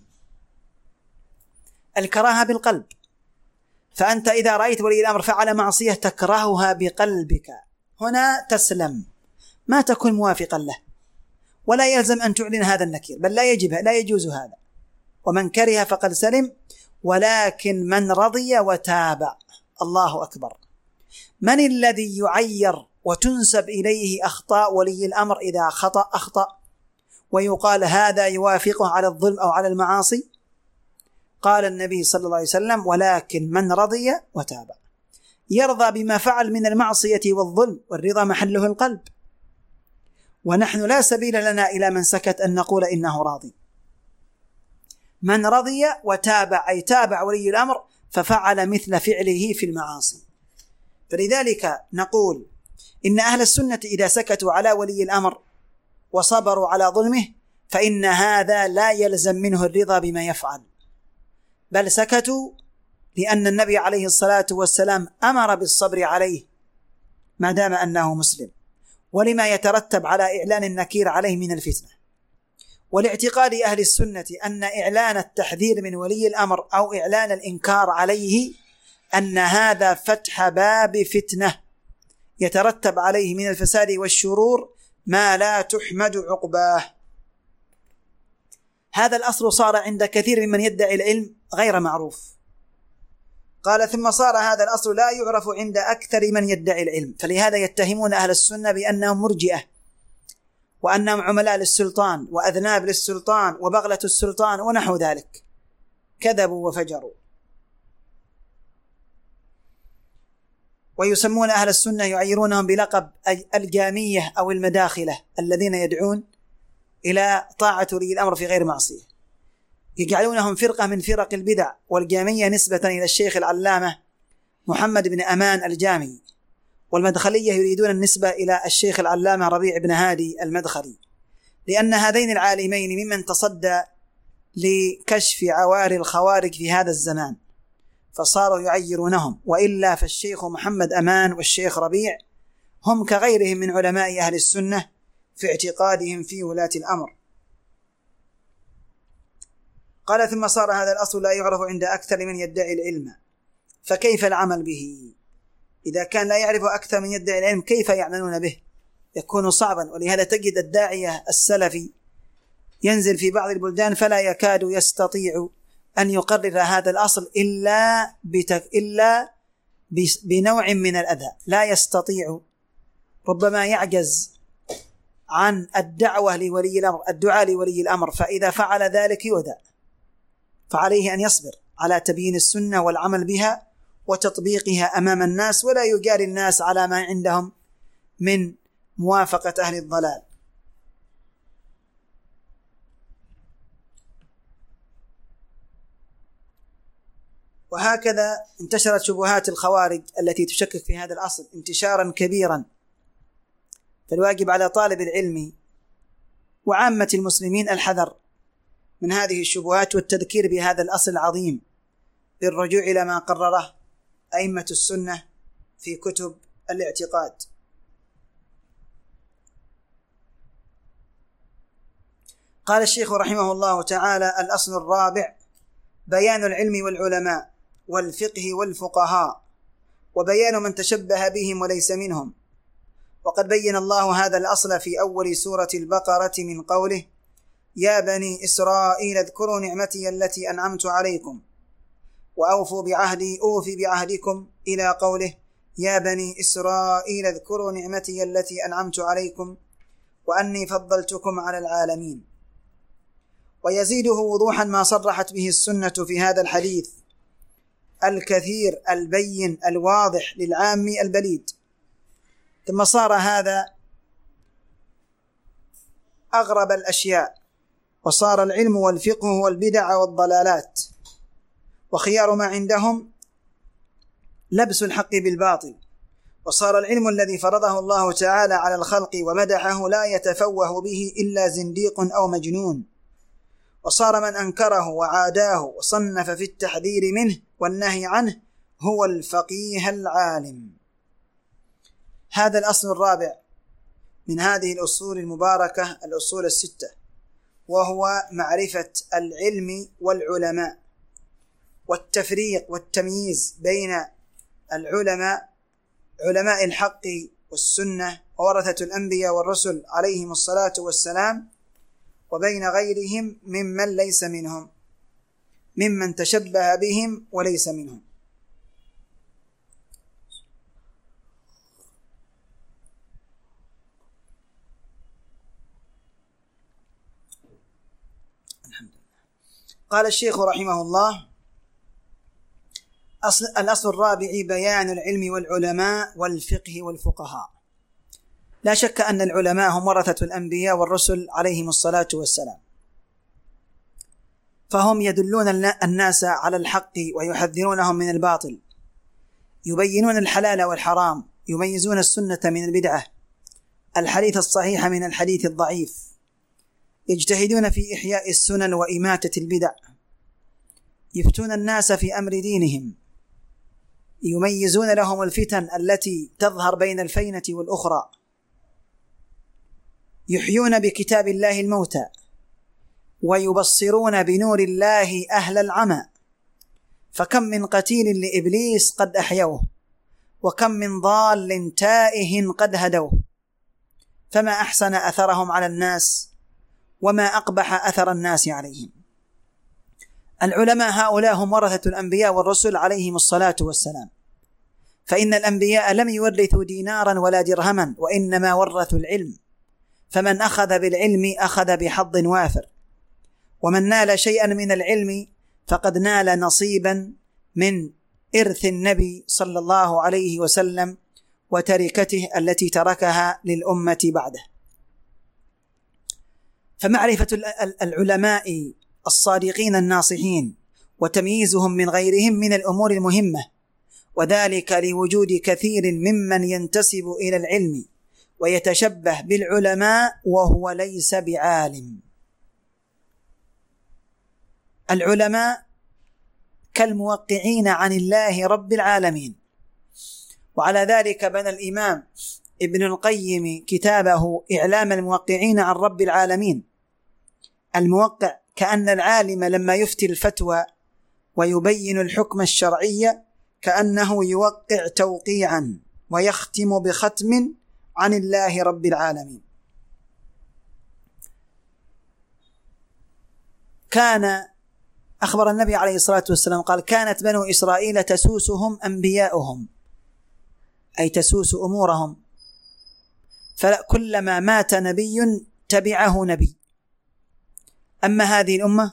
الكراهة بالقلب، فأنت إذا رأيت ولي الأمر فعل معصية تكرهها بقلبك، هنا تسلم، ما تكون موافقا له، ولا يلزم أن تعلن هذا النكير، بل لا يجوز هذا. ومن كره فقد سلم، ولكن من رضي وتابع. الله أكبر. من الذي يعير وتنسب إليه أخطاء ولي الأمر إذا أخطأ ويقال هذا يوافقه على الظلم أو على المعاصي؟ قال النبي صلى الله عليه وسلم: ولكن من رضي وتابع. يرضى بما فعل من المعصية والظلم، والرضا محله القلب، ونحن لا سبيل لنا إلى من سكت أن نقول إنه راضي. من رضي وتابع أي تابع ولي الأمر ففعل مثل فعله في المعاصي. فلذلك نقول إن أهل السنة إذا سكتوا على ولي الأمر وصبروا على ظلمه فإن هذا لا يلزم منه الرضا بما يفعل، بل سكتوا لأن النبي عليه الصلاة والسلام أمر بالصبر عليه ما دام أنه مسلم، ولما يترتب على إعلان النكير عليه من الفتنة. ولاعتقاد أهل السنة أن إعلان التحذير من ولي الأمر أو إعلان الإنكار عليه أن هذا فتح باب فتنة يترتب عليه من الفساد والشرور ما لا تحمد عقباه. هذا الأصل صار عند كثير ممن يدعي العلم غير معروف. قال: ثم صار هذا الأصل لا يعرف عند أكثر من يدعي العلم، فلهذا يتهمون أهل السنة بأنهم مرجئة، وأنهم عملاء للسلطان وأذناب للسلطان وبغلة السلطان ونحو ذلك. كذبوا وفجروا. ويسمون أهل السنة يعيرونهم بلقب الجامية أو المداخلة الذين يدعون إلى طاعة ولي الأمر في غير معصية، يجعلونهم فرقة من فرق البدع. والجامية نسبة إلى الشيخ العلامة محمد بن أمان الجامي، والمدخلية يريدون النسبة إلى الشيخ العلامة ربيع بن هادي المدخلي، لأن هذين العالمين ممن تصدى لكشف عوار الخوارج في هذا الزمان، فصاروا يعيرونهم. وإلا فالشيخ محمد أمان والشيخ ربيع هم كغيرهم من علماء أهل السنة في اعتقادهم في ولاة الأمر. قال: ثم صار هذا الأصل لا يعرف عند أكثر من يدعي العلم، فكيف العمل به؟ إذا كان لا يعرف أكثر من يدعي العلم كيف يعملون به؟ يكون صعبا. ولهذا تجد الداعية السلفي ينزل في بعض البلدان فلا يكاد يستطيع أن يقرر هذا الأصل إلا بنوع من الأذى، لا يستطيع، ربما يعجز عن الدعوة لولي الأمر، الدعاء لولي الأمر، فإذا فعل ذلك يؤذى. فعليه أن يصبر على تبيين السنة والعمل بها وتطبيقها أمام الناس، ولا يجاري الناس على ما عندهم من موافقة أهل الضلال. وهكذا انتشرت شبهات الخوارج التي تشكك في هذا الأصل انتشارا كبيرا. فالواجب على طالب العلم وعامة المسلمين الحذر من هذه الشبهات والتذكير بهذا الأصل العظيم بالرجوع إلى ما قرره أئمة السنة في كتب الاعتقاد. قال الشيخ رحمه الله تعالى: الأصل الرابع بيان العلم والعلماء والفقه والفقهاء، وبيان من تشبه بهم وليس منهم، وقد بين الله هذا الأصل في أول سورة البقرة من قوله: يا بني إسرائيل اذكروا نعمتي التي أنعمت عليكم وأوفوا بعهدي أوف بعهدكم، إلى قوله: يا بني إسرائيل اذكروا نعمتي التي أنعمت عليكم وأني فضلتكم على العالمين. ويزيده وضوحا ما صرحت به السنة في هذا الحديث الكثير البين الواضح للعام البليد. ثم صار هذا أغرب الأشياء، وصار العلم والفقه والبدع والضلالات، وخيار ما عندهم لبس الحق بالباطل. وصار العلم الذي فرضه الله تعالى على الخلق ومدحه لا يتفوه به إلا زنديق أو مجنون. وصار من أنكره وعاداه وصنف في التحذير منه والنهي عنه هو الفقيه العالم. هذا الأصل الرابع من هذه الأصول المباركة، الأصول الستة، وهو معرفة العلم والعلماء، والتفريق والتمييز بين العلماء، علماء الحق والسنة وورثة الأنبياء والرسل عليهم الصلاة والسلام، وبين غيرهم ممن ليس منهم، ممن تشبه بهم وليس منهم. قال الشيخ رحمه الله: الأصل الرابع بيان العلم والعلماء والفقه والفقهاء. لا شك أن العلماء هم ورثة الأنبياء والرسل عليهم الصلاة والسلام، فهم يدلون الناس على الحق ويحذرونهم من الباطل، يبينون الحلال والحرام، يميزون السنة من البدعة، الحديث الصحيح من الحديث الضعيف، يجتهدون في إحياء السنن وإماتة البدع، يفتون الناس في أمر دينهم، يميزون لهم الفتن التي تظهر بين الفينة والأخرى، يحيون بكتاب الله الموتى، ويبصرون بنور الله أهل العمى. فكم من قتيل لإبليس قد أحيوه، وكم من ضال تائه قد هدوه، فما أحسن أثرهم على الناس، وما أقبح أثر الناس عليهم. العلماء هؤلاء هم ورثة الأنبياء والرسل عليهم الصلاة والسلام، فإن الأنبياء لم يورثوا دينارا ولا درهما، وإنما ورثوا العلم، فمن أخذ بالعلم أخذ بحظ وافر، ومن نال شيئا من العلم فقد نال نصيبا من إرث النبي صلى الله عليه وسلم وتركته التي تركها للأمة بعده. فمعرفة العلماء الصادقين الناصحين وتمييزهم من غيرهم من الأمور المهمة، وذلك لوجود كثير ممن ينتسب إلى العلم ويتشبه بالعلماء وهو ليس بعالم. العلماء كالموقعين عن الله رب العالمين، وعلى ذلك بنى الإمام ابن القيم كتابه إعلام الموقعين عن رب العالمين. الموقع كأن العالم لما يفتي الفتوى ويبين الحكم الشرعي كأنه يوقع توقيعا ويختم بختم عن الله رب العالمين. كان أخبر النبي عليه الصلاة والسلام قال: كانت بنو إسرائيل تسوسهم أنبياؤهم، أي تسوس أمورهم، فكلما مات نبي تبعه نبي. أما هذه الأمة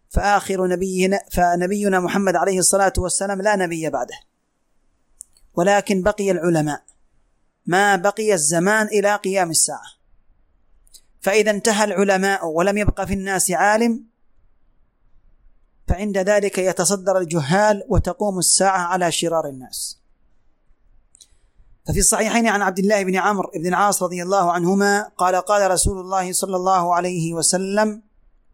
فنبينا محمد عليه الصلاة والسلام لا نبي بعده، ولكن بقي العلماء ما بقي الزمان إلى قيام الساعة. فإذا انتهى العلماء ولم يبق في الناس عالم، فعند ذلك يتصدر الجهال وتقوم الساعة على شرار الناس. ففي الصحيحين عن عبد الله بن عمرو بن العاص رضي الله عنهما قال: قال رسول الله صلى الله عليه وسلم: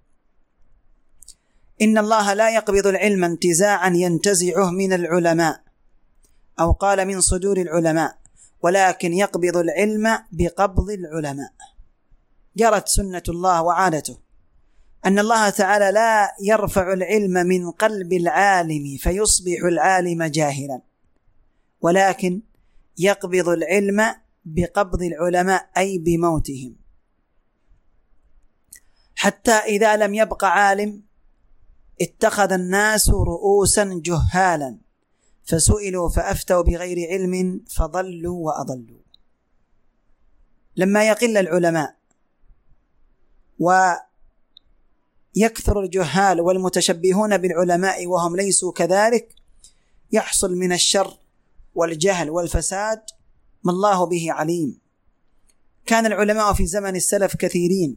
إن الله لا يقبض العلم انتزاعا ينتزعه من العلماء، أو قال من صدور العلماء، ولكن يقبض العلم بقبض العلماء. جرت سنة الله وعادته أن الله تعالى لا يرفع العلم من قلب العالم فيصبح العالم جاهلا، ولكن يقبض العلم بقبض العلماء أي بموتهم، حتى إذا لم يبق عالم اتخذ الناس رؤوسا جهالا فسئلوا فأفتوا بغير علم فضلوا وأضلوا. لما يقل العلماء ويكثر الجهال والمتشبهون بالعلماء وهم ليسوا كذلك، يحصل من الشر والجهل والفساد ما الله به عليم. كان العلماء في زمن السلف كثيرين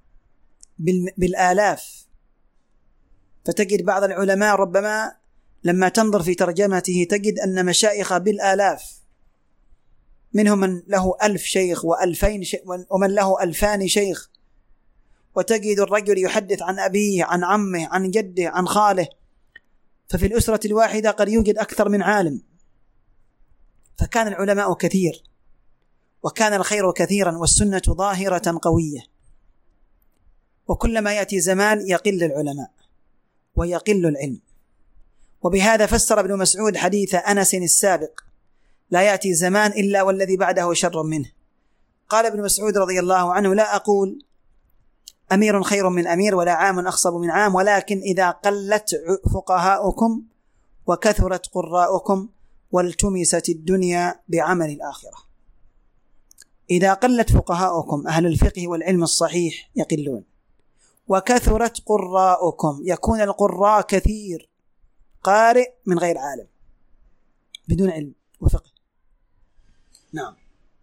بالآلاف، فتجد بعض العلماء ربما لما تنظر في ترجمته تجد أن مشايخ بالآلاف، منهم من له 1000 شيخ و2000 شيخ ومن له 2000 شيخ، وتجد الرجل يحدث عن أبيه عن عمه عن جده عن خاله، ففي الأسرة الواحدة قد يوجد أكثر من عالم. فكان العلماء كثير وكان الخير كثيرا والسنة ظاهرة قوية، وكلما يأتي زمان يقل العلماء ويقل العلم. وبهذا فسر ابن مسعود حديث أنس السابق: لا يأتي زمان إلا والذي بعده شر منه. قال ابن مسعود رضي الله عنه: لا أقول أمير خير من أمير ولا عام أخصب من عام، ولكن إذا قلت فقهاؤكم وكثرت قراؤكم والتمست الدنيا بعمل الآخرة. إذا قلت فقهاؤكم أهل الفقه والعلم الصحيح يقلون، وكثرت قراؤكم يكون القراء كثير، قارئ من غير عالم بدون علم وفقه. نعم.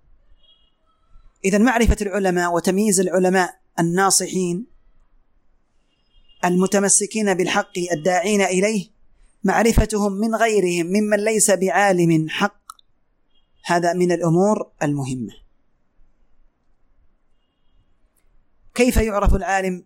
إذن معرفة العلماء وتمييز العلماء الناصحين المتمسكين بالحق الداعين إليه، معرفتهم من غيرهم ممن ليس بعالم حق، هذا من الأمور المهمة. كيف يعرف العالم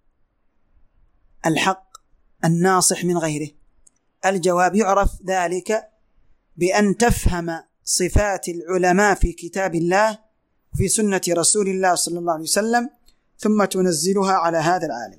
الحق الناصح من غيره؟ الجواب: يعرف ذلك بأن تفهم صفات العلماء في كتاب الله وفي سنة رسول الله صلى الله عليه وسلم، ثم تنزلها على هذا العالم.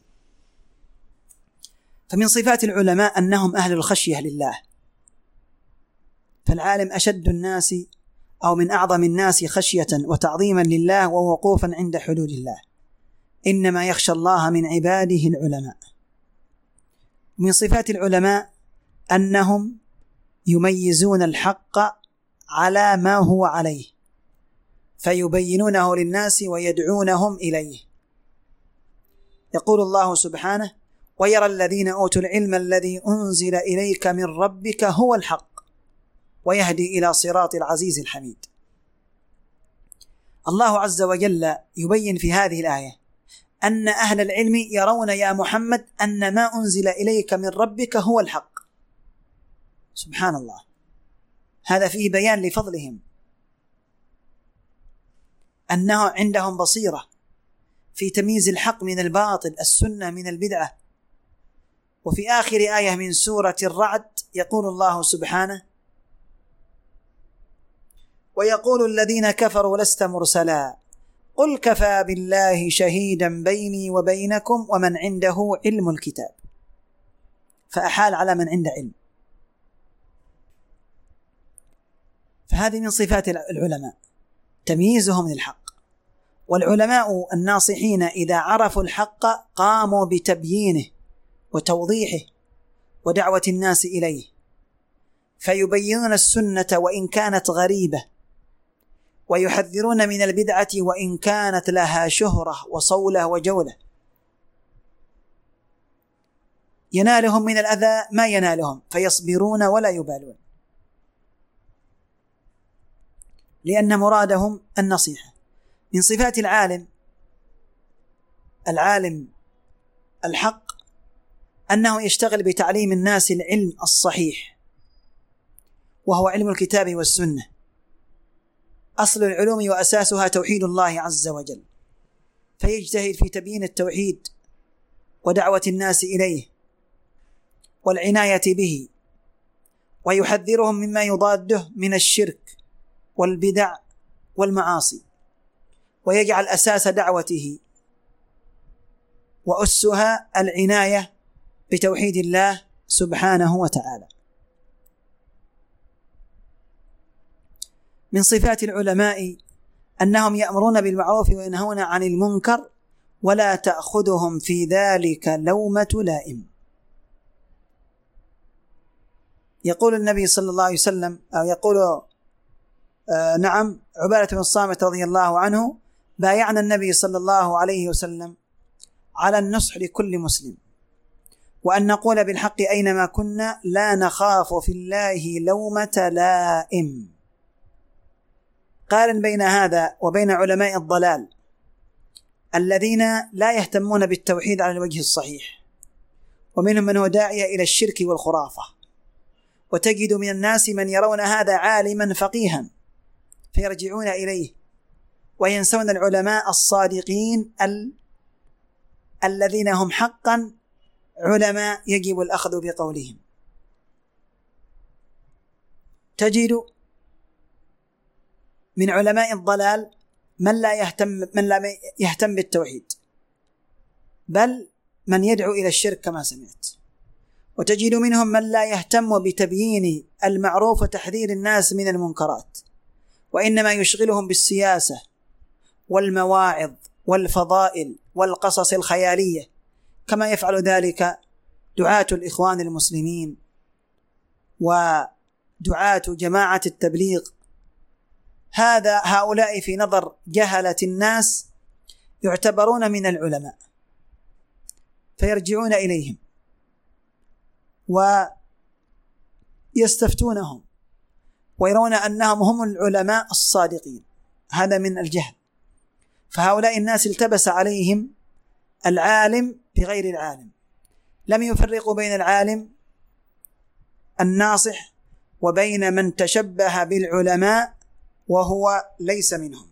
فمن صفات العلماء أنهم أهل الخشية لله، فالعالم أشد الناس أو من أعظم الناس خشية وتعظيما لله ووقوفا عند حدود الله. إنما يخشى الله من عباده العلماء. من صفات العلماء أنهم يميزون الحق على ما هو عليه فيبينونه للناس ويدعونهم إليه. يقول الله سبحانه: ويرى الذين أوتوا العلم الذي أنزل إليك من ربك هو الحق ويهدي إلى صراط العزيز الحميد. الله عز وجل يبين في هذه الآية أن أهل العلم يرون يا محمد أن ما أنزل إليك من ربك هو الحق. سبحان الله، هذا فيه بيان لفضلهم، أنه عندهم بصيرة في تمييز الحق من الباطل، السنة من البدعة. وفي آخر آية من سورة الرعد يقول الله سبحانه: ويقول الذين كفروا لست مرسلا قل كفى بالله شهيدا بيني وبينكم ومن عنده علم الكتاب. فأحال على من عنده علم. فهذه من صفات العلماء تمييزهم للحق. والعلماء الناصحين إذا عرفوا الحق قاموا بتبيينه وتوضيحه ودعوة الناس إليه، فيبينون السنة وإن كانت غريبة، ويحذرون من البدعة وإن كانت لها شهرة وصولة وجولة. ينالهم من الأذى ما ينالهم فيصبرون ولا يبالون، لأن مرادهم النصيحة. من صفات العالم الحق أنه يشتغل بتعليم الناس العلم الصحيح، وهو علم الكتاب والسنة. أصل العلوم وأساسها توحيد الله عز وجل، فيجتهد في تبيين التوحيد ودعوة الناس إليه والعناية به، ويحذرهم مما يضاده من الشرك والبدع والمعاصي، ويجعل أساس دعوته وأسها العناية بتوحيد الله سبحانه وتعالى. من صفات العلماء أنهم يأمرون بالمعروف وينهون عن المنكر ولا تأخذهم في ذلك لومة لائم. يقول النبي صلى الله عليه وسلم، أو يقول عبادة بن الصامت رضي الله عنه: بايعنا النبي صلى الله عليه وسلم على النصح لكل مسلم، وأن نقول بالحق أينما كنا، لا نخاف في الله لومة لائم. قارن بين هذا وبين علماء الضلال الذين لا يهتمون بالتوحيد على الوجه الصحيح، ومنهم من هو داعية إلى الشرك والخرافة، وتجد من الناس من يرون هذا عالما فقيها فيرجعون إليه، وينسون العلماء الصادقين الذين هم حقا علماء يجب الأخذ بقولهم. تجد من علماء الضلال من لا يهتم بالتوحيد، بل من يدعو إلى الشرك كما سمعت. وتجد منهم من لا يهتم بتبيين المعروف وتحذير الناس من المنكرات، وإنما يشغلهم بالسياسة والمواعظ والفضائل والقصص الخيالية، كما يفعل ذلك دعاة الإخوان المسلمين ودعاة جماعة التبليغ. هؤلاء في نظر جهلة الناس يعتبرون من العلماء، فيرجعون إليهم ويستفتونهم ويرون أنهم هم العلماء الصادقين. هذا من الجهل. فهؤلاء الناس التبس عليهم العالم بغير العالم، لم يفرقوا بين العالم الناصح وبين من تشبه بالعلماء وهو ليس منهم.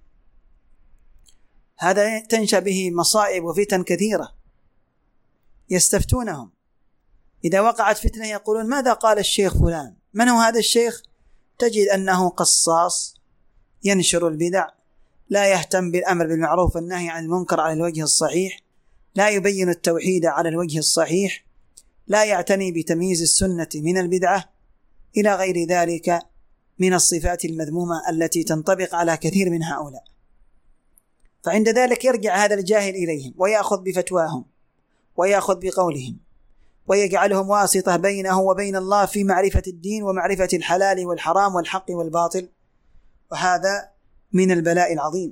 هذا تنشأ به مصائب وفتن كثيرة. يستفتونهم، إذا وقعت فتنة يقولون: ماذا قال الشيخ فلان؟ من هو هذا الشيخ؟ تجد أنه قصاص ينشر البدع، لا يهتم بالأمر بالمعروف والنهي عن المنكر على الوجه الصحيح، لا يبين التوحيد على الوجه الصحيح، لا يعتني بتمييز السنة من البدعة، إلى غير ذلك من الصفات المذمومة التي تنطبق على كثير من هؤلاء. فعند ذلك يرجع هذا الجاهل إليهم ويأخذ بفتواهم ويأخذ بقولهم، ويجعلهم واسطة بينه وبين الله في معرفة الدين ومعرفة الحلال والحرام والحق والباطل، وهذا من البلاء العظيم.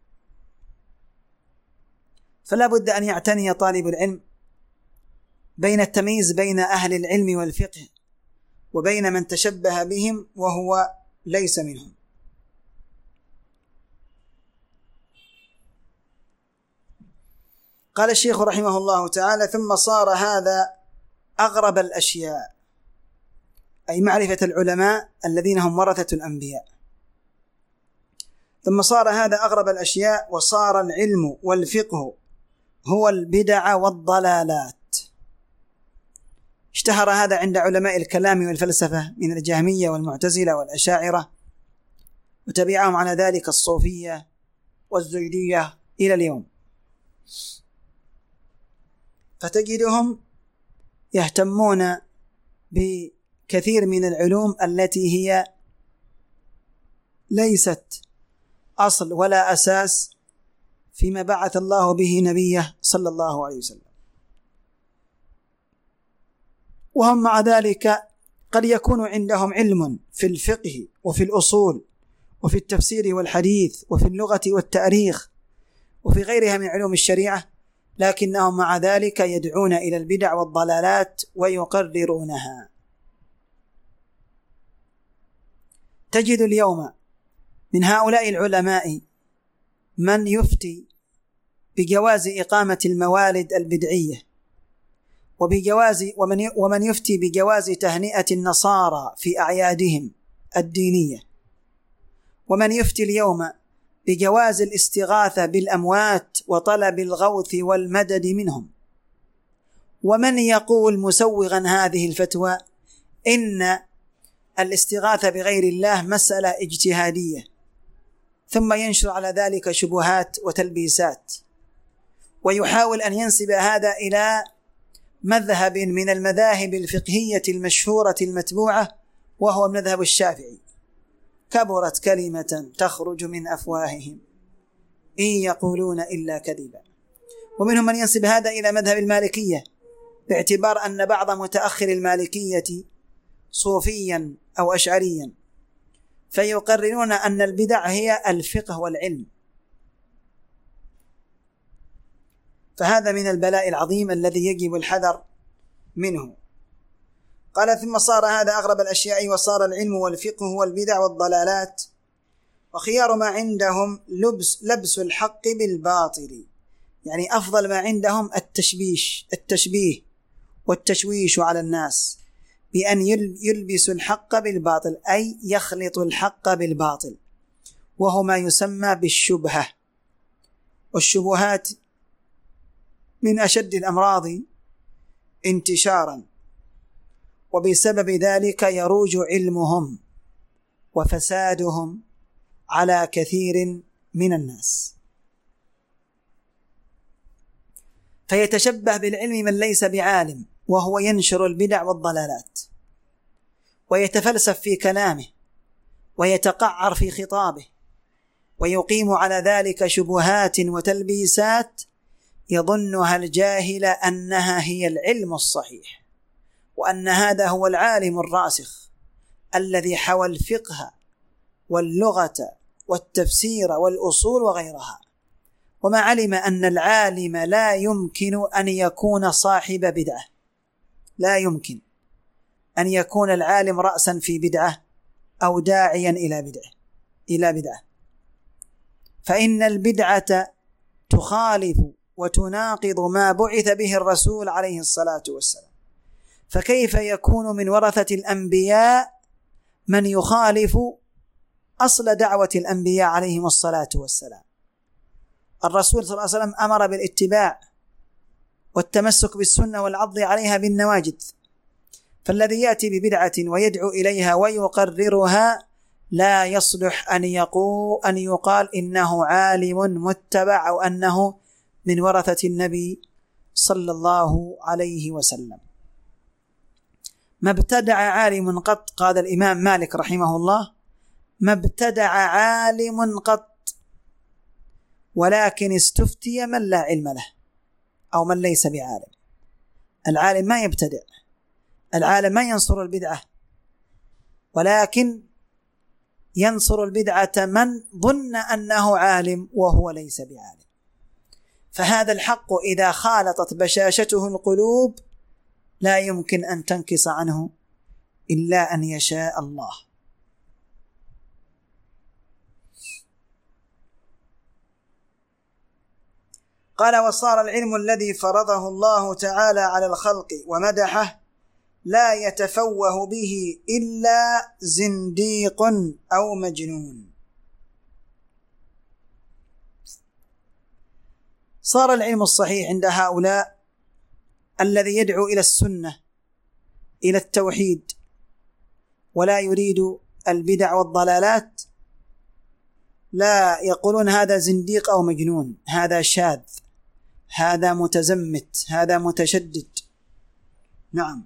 فلا بد أن يعتني طالب العلم بين التمييز بين أهل العلم والفقه وبين من تشبه بهم وهو ليس منهم. قال الشيخ رحمه الله تعالى: ثم صار هذا أغرب الأشياء، أي معرفة العلماء الذين هم ورثة الأنبياء. ثم صار هذا أغرب الأشياء، وصار العلم والفقه هو البدع والضلالات. اشتهر هذا عند علماء الكلام والفلسفة من الجهمية والمعتزلة والأشاعرة، وتبعهم على ذلك الصوفية والزيدية إلى اليوم. فتجدهم يهتمون بكثير من العلوم التي هي ليست أصل ولا أساس فيما بعث الله به نبيه صلى الله عليه وسلم. وهم مع ذلك قد يكون عندهم علم في الفقه وفي الأصول وفي التفسير والحديث وفي اللغة والتاريخ وفي غيرها من علوم الشريعة، لكنهم مع ذلك يدعون إلى البدع والضلالات ويقررونها. تجد اليوم من هؤلاء العلماء من يفتي بجواز إقامة الموالد البدعية، ومن يفتي بجواز تهنئة النصارى في أعيادهم الدينية، ومن يفتي اليوم بجواز الاستغاثة بالأموات وطلب الغوث والمدد منهم، ومن يقول مسوغا هذه الفتوى إن الاستغاثة بغير الله مسألة اجتهادية، ثم ينشر على ذلك شبهات وتلبيسات، ويحاول أن ينسب هذا إلى مذهب من المذاهب الفقهية المشهورة المتبوعة، وهو مذهب الشافعي. كبرت كلمة تخرج من أفواههم إن يقولون إلا كذبا. ومنهم من ينسب هذا إلى مذهب المالكية، باعتبار أن بعض متأخر المالكية صوفيا أو أشعريا، فيقررون أن البدع هي الفقه والعلم. فهذا من البلاء العظيم الذي يجب الحذر منه. قال: ثم صار هذا أغرب الأشياء، وصار العلم والفقه والبدع والضلالات وخيار ما عندهم لبس الحق بالباطل، يعني أفضل ما عندهم التشبيه والتشويش على الناس بأن يلبسوا الحق بالباطل، أي يخلط الحق بالباطل، وهو ما يسمى بالشبهة. والشبهات من أشد الأمراض انتشارا، وبسبب ذلك يروج علمهم وفسادهم على كثير من الناس. فيتشبه بالعلم من ليس بعالم، وهو ينشر البدع والضلالات، ويتفلسف في كلامه، ويتقعر في خطابه، ويقيم على ذلك شبهات وتلبيسات يظنها الجاهل أنها هي العلم الصحيح، وأن هذا هو العالم الراسخ الذي حوى الفقه واللغة والتفسير والأصول وغيرها، وما علم أن العالم لا يمكن أن يكون صاحب بدعة، لا يمكن أن يكون العالم رأسا في بدعة أو داعيا إلى بدعة، فإن البدعة تخالف وتناقض ما بعث به الرسول عليه الصلاة والسلام. فكيف يكون من ورثة الأنبياء من يخالف أصل دعوة الأنبياء عليهم الصلاة والسلام؟ الرسول صلى الله عليه وسلم أمر بالاتباع والتمسك بالسنة والعض عليها بالنواجذ، فالذي يأتي ببدعة ويدعو إليها ويقررها لا يصلح أن يقال إنه عالم متبع أو أنه من ورثة النبي صلى الله عليه وسلم. ما ابتدع عالم قط، قال الإمام مالك رحمه الله: ما ابتدع عالم قط، ولكن استفتي من لا علم له أو من ليس بعالم. العالم ما يبتدع، العالم ما ينصر البدعة، ولكن ينصر البدعة من ظن أنه عالم وهو ليس بعالم. فهذا الحق إذا خالطت بشاشته القلوب لا يمكن أن تنكص عنه إلا أن يشاء الله. قال: وصار العلم الذي فرضه الله تعالى على الخلق ومدحه لا يتفوه به إلا زنديق أو مجنون. صار العلم الصحيح عند هؤلاء الذي يدعو إلى السنة، إلى التوحيد، ولا يريد البدع والضلالات، لا يقولون هذا زنديق أو مجنون، هذا شاذ، هذا متزمت، هذا متشدد. نعم،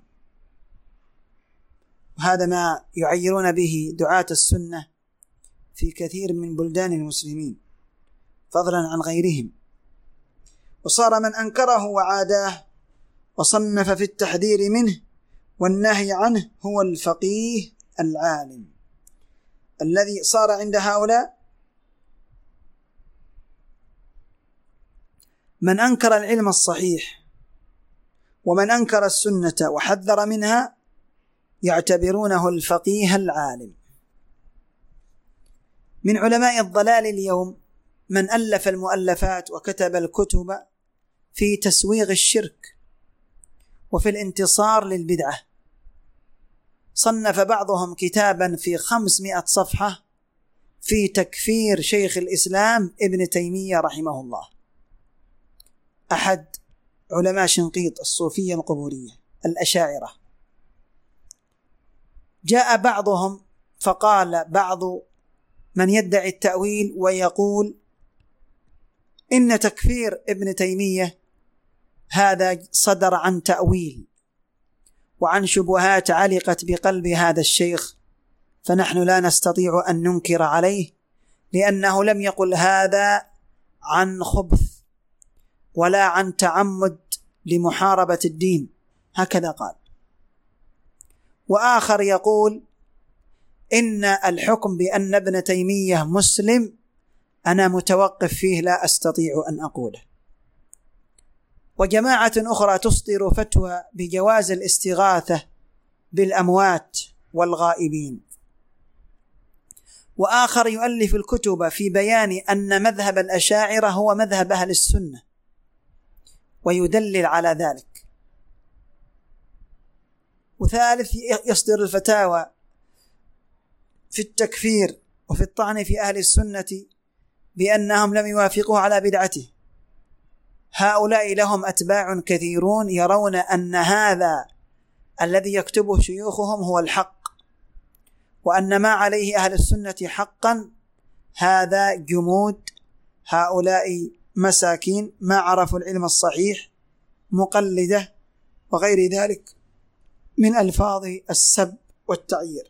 وهذا ما يعيرون به دعاة السنة في كثير من بلدان المسلمين فضلا عن غيرهم. وصار من أنكره وعاداه وصنف في التحذير منه والنهي عنه هو الفقيه العالم، الذي صار عند هؤلاء من أنكر العلم الصحيح ومن أنكر السنة وحذر منها يعتبرونه الفقيه العالم. من علماء الضلال اليوم من ألف المؤلفات وكتب الكتب في تسويغ الشرك وفي الانتصار للبدعة. صنف بعضهم كتابا في 500 صفحة في تكفير شيخ الإسلام ابن تيمية رحمه الله، أحد علماء شنقيط الصوفية القبورية الأشاعرة. جاء بعضهم فقال بعض من يدعي التأويل ويقول إن تكفير ابن تيمية هذا صدر عن تأويل وعن شبهات علقت بقلب هذا الشيخ فنحن لا نستطيع أن ننكر عليه، لأنه لم يقل هذا عن خبث ولا عن تعمد لمحاربة الدين، هكذا قال. وآخر يقول إن الحكم بأن ابن تيمية مسلم أنا متوقف فيه، لا أستطيع أن أقوله. وجماعة أخرى تصدر فتوى بجواز الاستغاثة بالأموات والغائبين. وآخر يؤلف الكتب في بيان أن مذهب الأشاعرة هو مذهب أهل السنة ويدلل على ذلك. وثالث يصدر الفتاوى في التكفير وفي الطعن في أهل السنة بأنهم لم يوافقوا على بدعته. هؤلاء لهم أتباع كثيرون يرون أن هذا الذي يكتبه شيوخهم هو الحق، وأن ما عليه أهل السنة حقا هذا جمود. هؤلاء مساكين ما عرفوا العلم الصحيح، مقلدة وغير ذلك من ألفاظ السب والتعيير.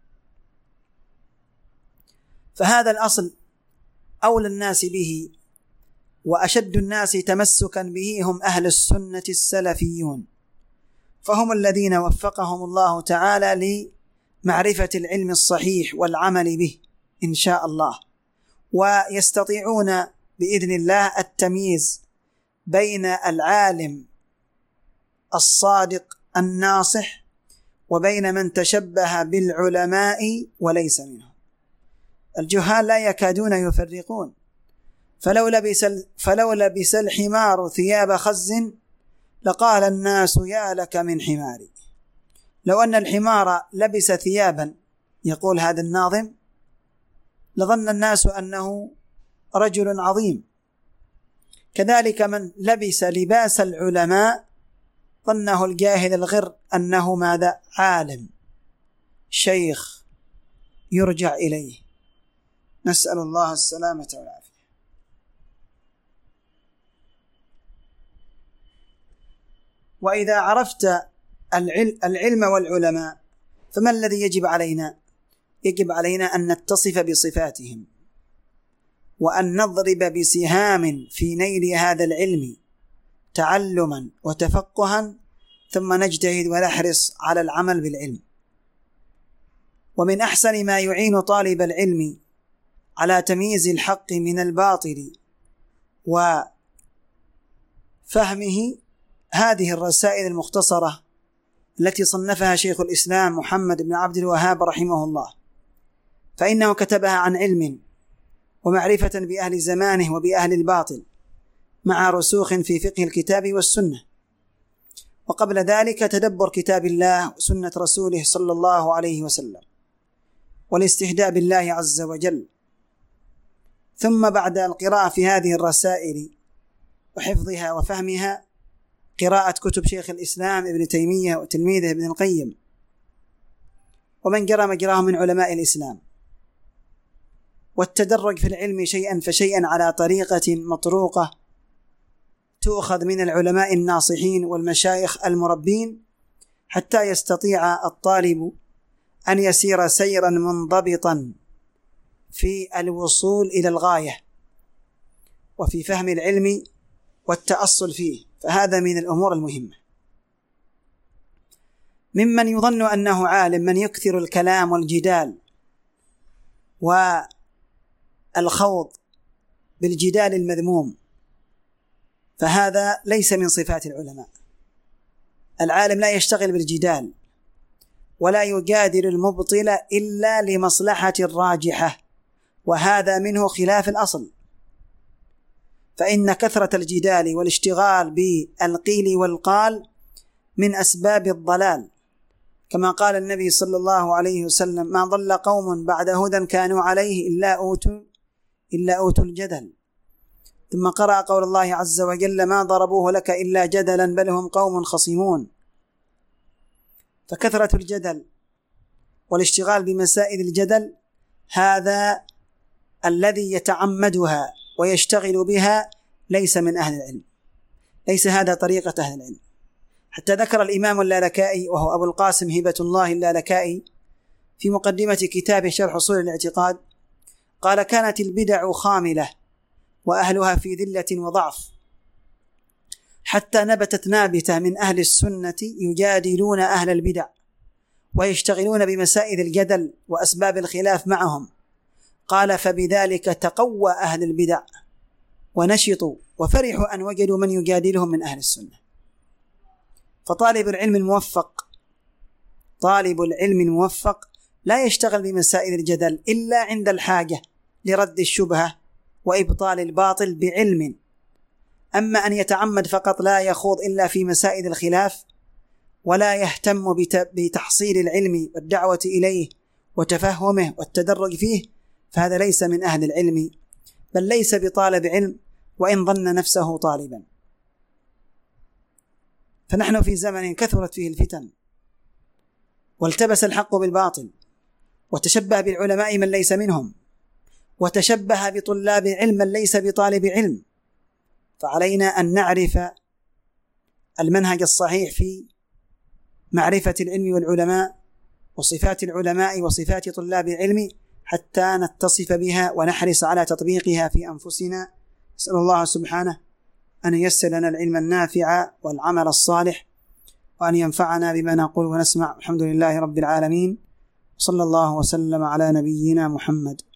فهذا الأصل أولى الناس به وأشد الناس تمسكا به هم أهل السنة السلفيون، فهم الذين وفقهم الله تعالى لمعرفة العلم الصحيح والعمل به إن شاء الله، ويستطيعون بإذن الله التمييز بين العالم الصادق الناصح وبين من تشبه بالعلماء وليس منهم. الجهال لا يكادون يفرقون، فلو لبس الحمار ثياب خز لقال الناس يا لك من حماري. لو أن الحمار لبس ثيابا يقول هذا الناظم لظن الناس أنه رجل عظيم. كذلك من لبس لباس العلماء ظنه الجاهل الغر أنه ماذا؟ عالم شيخ يرجع إليه. نسأل الله السلامة والعافية. وإذا عرفت العلم والعلماء فما الذي يجب علينا؟ يجب علينا أن نتصف بصفاتهم وأن نضرب بسهام في نيل هذا العلم تعلما وتفقها، ثم نجتهد ونحرص على العمل بالعلم. ومن أحسن ما يعين طالب العلم على تمييز الحق من الباطل وفهمه هذه الرسائل المختصرة التي صنفها شيخ الإسلام محمد بن عبد الوهاب رحمه الله، فإنه كتبها عن علم ومعرفة بأهل زمانه وبأهل الباطل، مع رسوخ في فقه الكتاب والسنة، وقبل ذلك تدبر كتاب الله وسنة رسوله صلى الله عليه وسلم والاستهداء بالله عز وجل. ثم بعد القراءة في هذه الرسائل وحفظها وفهمها قراءة كتب شيخ الإسلام ابن تيمية وتلميذه ابن القيم ومن جرى مجراه من علماء الإسلام، والتدرج في العلم شيئا فشيئا على طريقة مطروقة تؤخذ من العلماء الناصحين والمشايخ المربين، حتى يستطيع الطالب أن يسير سيرا منضبطا في الوصول إلى الغاية وفي فهم العلم والتأصل فيه. فهذا من الأمور المهمة. ممن يظن أنه عالم من يكثر الكلام والجدال والخوض بالجدال المذموم، فهذا ليس من صفات العلماء. العالم لا يشتغل بالجدال ولا يجادل المبطل إلا لمصلحة راجحة، وهذا منه خلاف الأصل. فإن كثرة الجدال والاشتغال بالقيل والقال من أسباب الضلال، كما قال النبي صلى الله عليه وسلم: ما ضل قوم بعد هدى كانوا عليه إلا أوتوا الجدل. ثم قرأ قول الله عز وجل: ما ضربوه لك إلا جدلا بل هم قوم خصمون. فكثرة الجدل والاشتغال بمسائل الجدل هذا الذي يتعمدها ويشتغل بها ليس من أهل العلم، ليس هذا طريقة أهل العلم. حتى ذكر الإمام اللالكائي وهو أبو القاسم هبة الله اللالكائي في مقدمة كتاب شرح أصول الاعتقاد قال: كانت البدع خاملة وأهلها في ذلة وضعف، حتى نبتت نابتة من أهل السنة يجادلون أهل البدع ويشتغلون بمسائل الجدل وأسباب الخلاف معهم. قال: فبذلك تقوى أهل البدع ونشطوا وفرحوا أن وجدوا من يجادلهم من أهل السنة. فطالب العلم الموفق لا يشتغل بمسائل الجدل إلا عند الحاجة لرد الشبهة وإبطال الباطل بعلم. أما أن يتعمد فقط لا يخوض إلا في مسائل الخلاف ولا يهتم بتحصيل العلم والدعوة إليه وتفهمه والتدرج فيه، فهذا ليس من أهل العلم، بل ليس بطالب علم وإن ظن نفسه طالبا. فنحن في زمن كثرت فيه الفتن، والتبس الحق بالباطل، وتشبه بالعلماء من ليس منهم، وتشبه بطلاب علم من ليس بطالب علم. فعلينا أن نعرف المنهج الصحيح في معرفة العلم والعلماء وصفات العلماء وصفات طلاب العلم حتى نتصف بها ونحرص على تطبيقها في أنفسنا. نسأل الله سبحانه أن ييسر لنا العلم النافع والعمل الصالح، وأن ينفعنا بما نقول ونسمع. الحمد لله رب العالمين، صلى الله وسلم على نبينا محمد.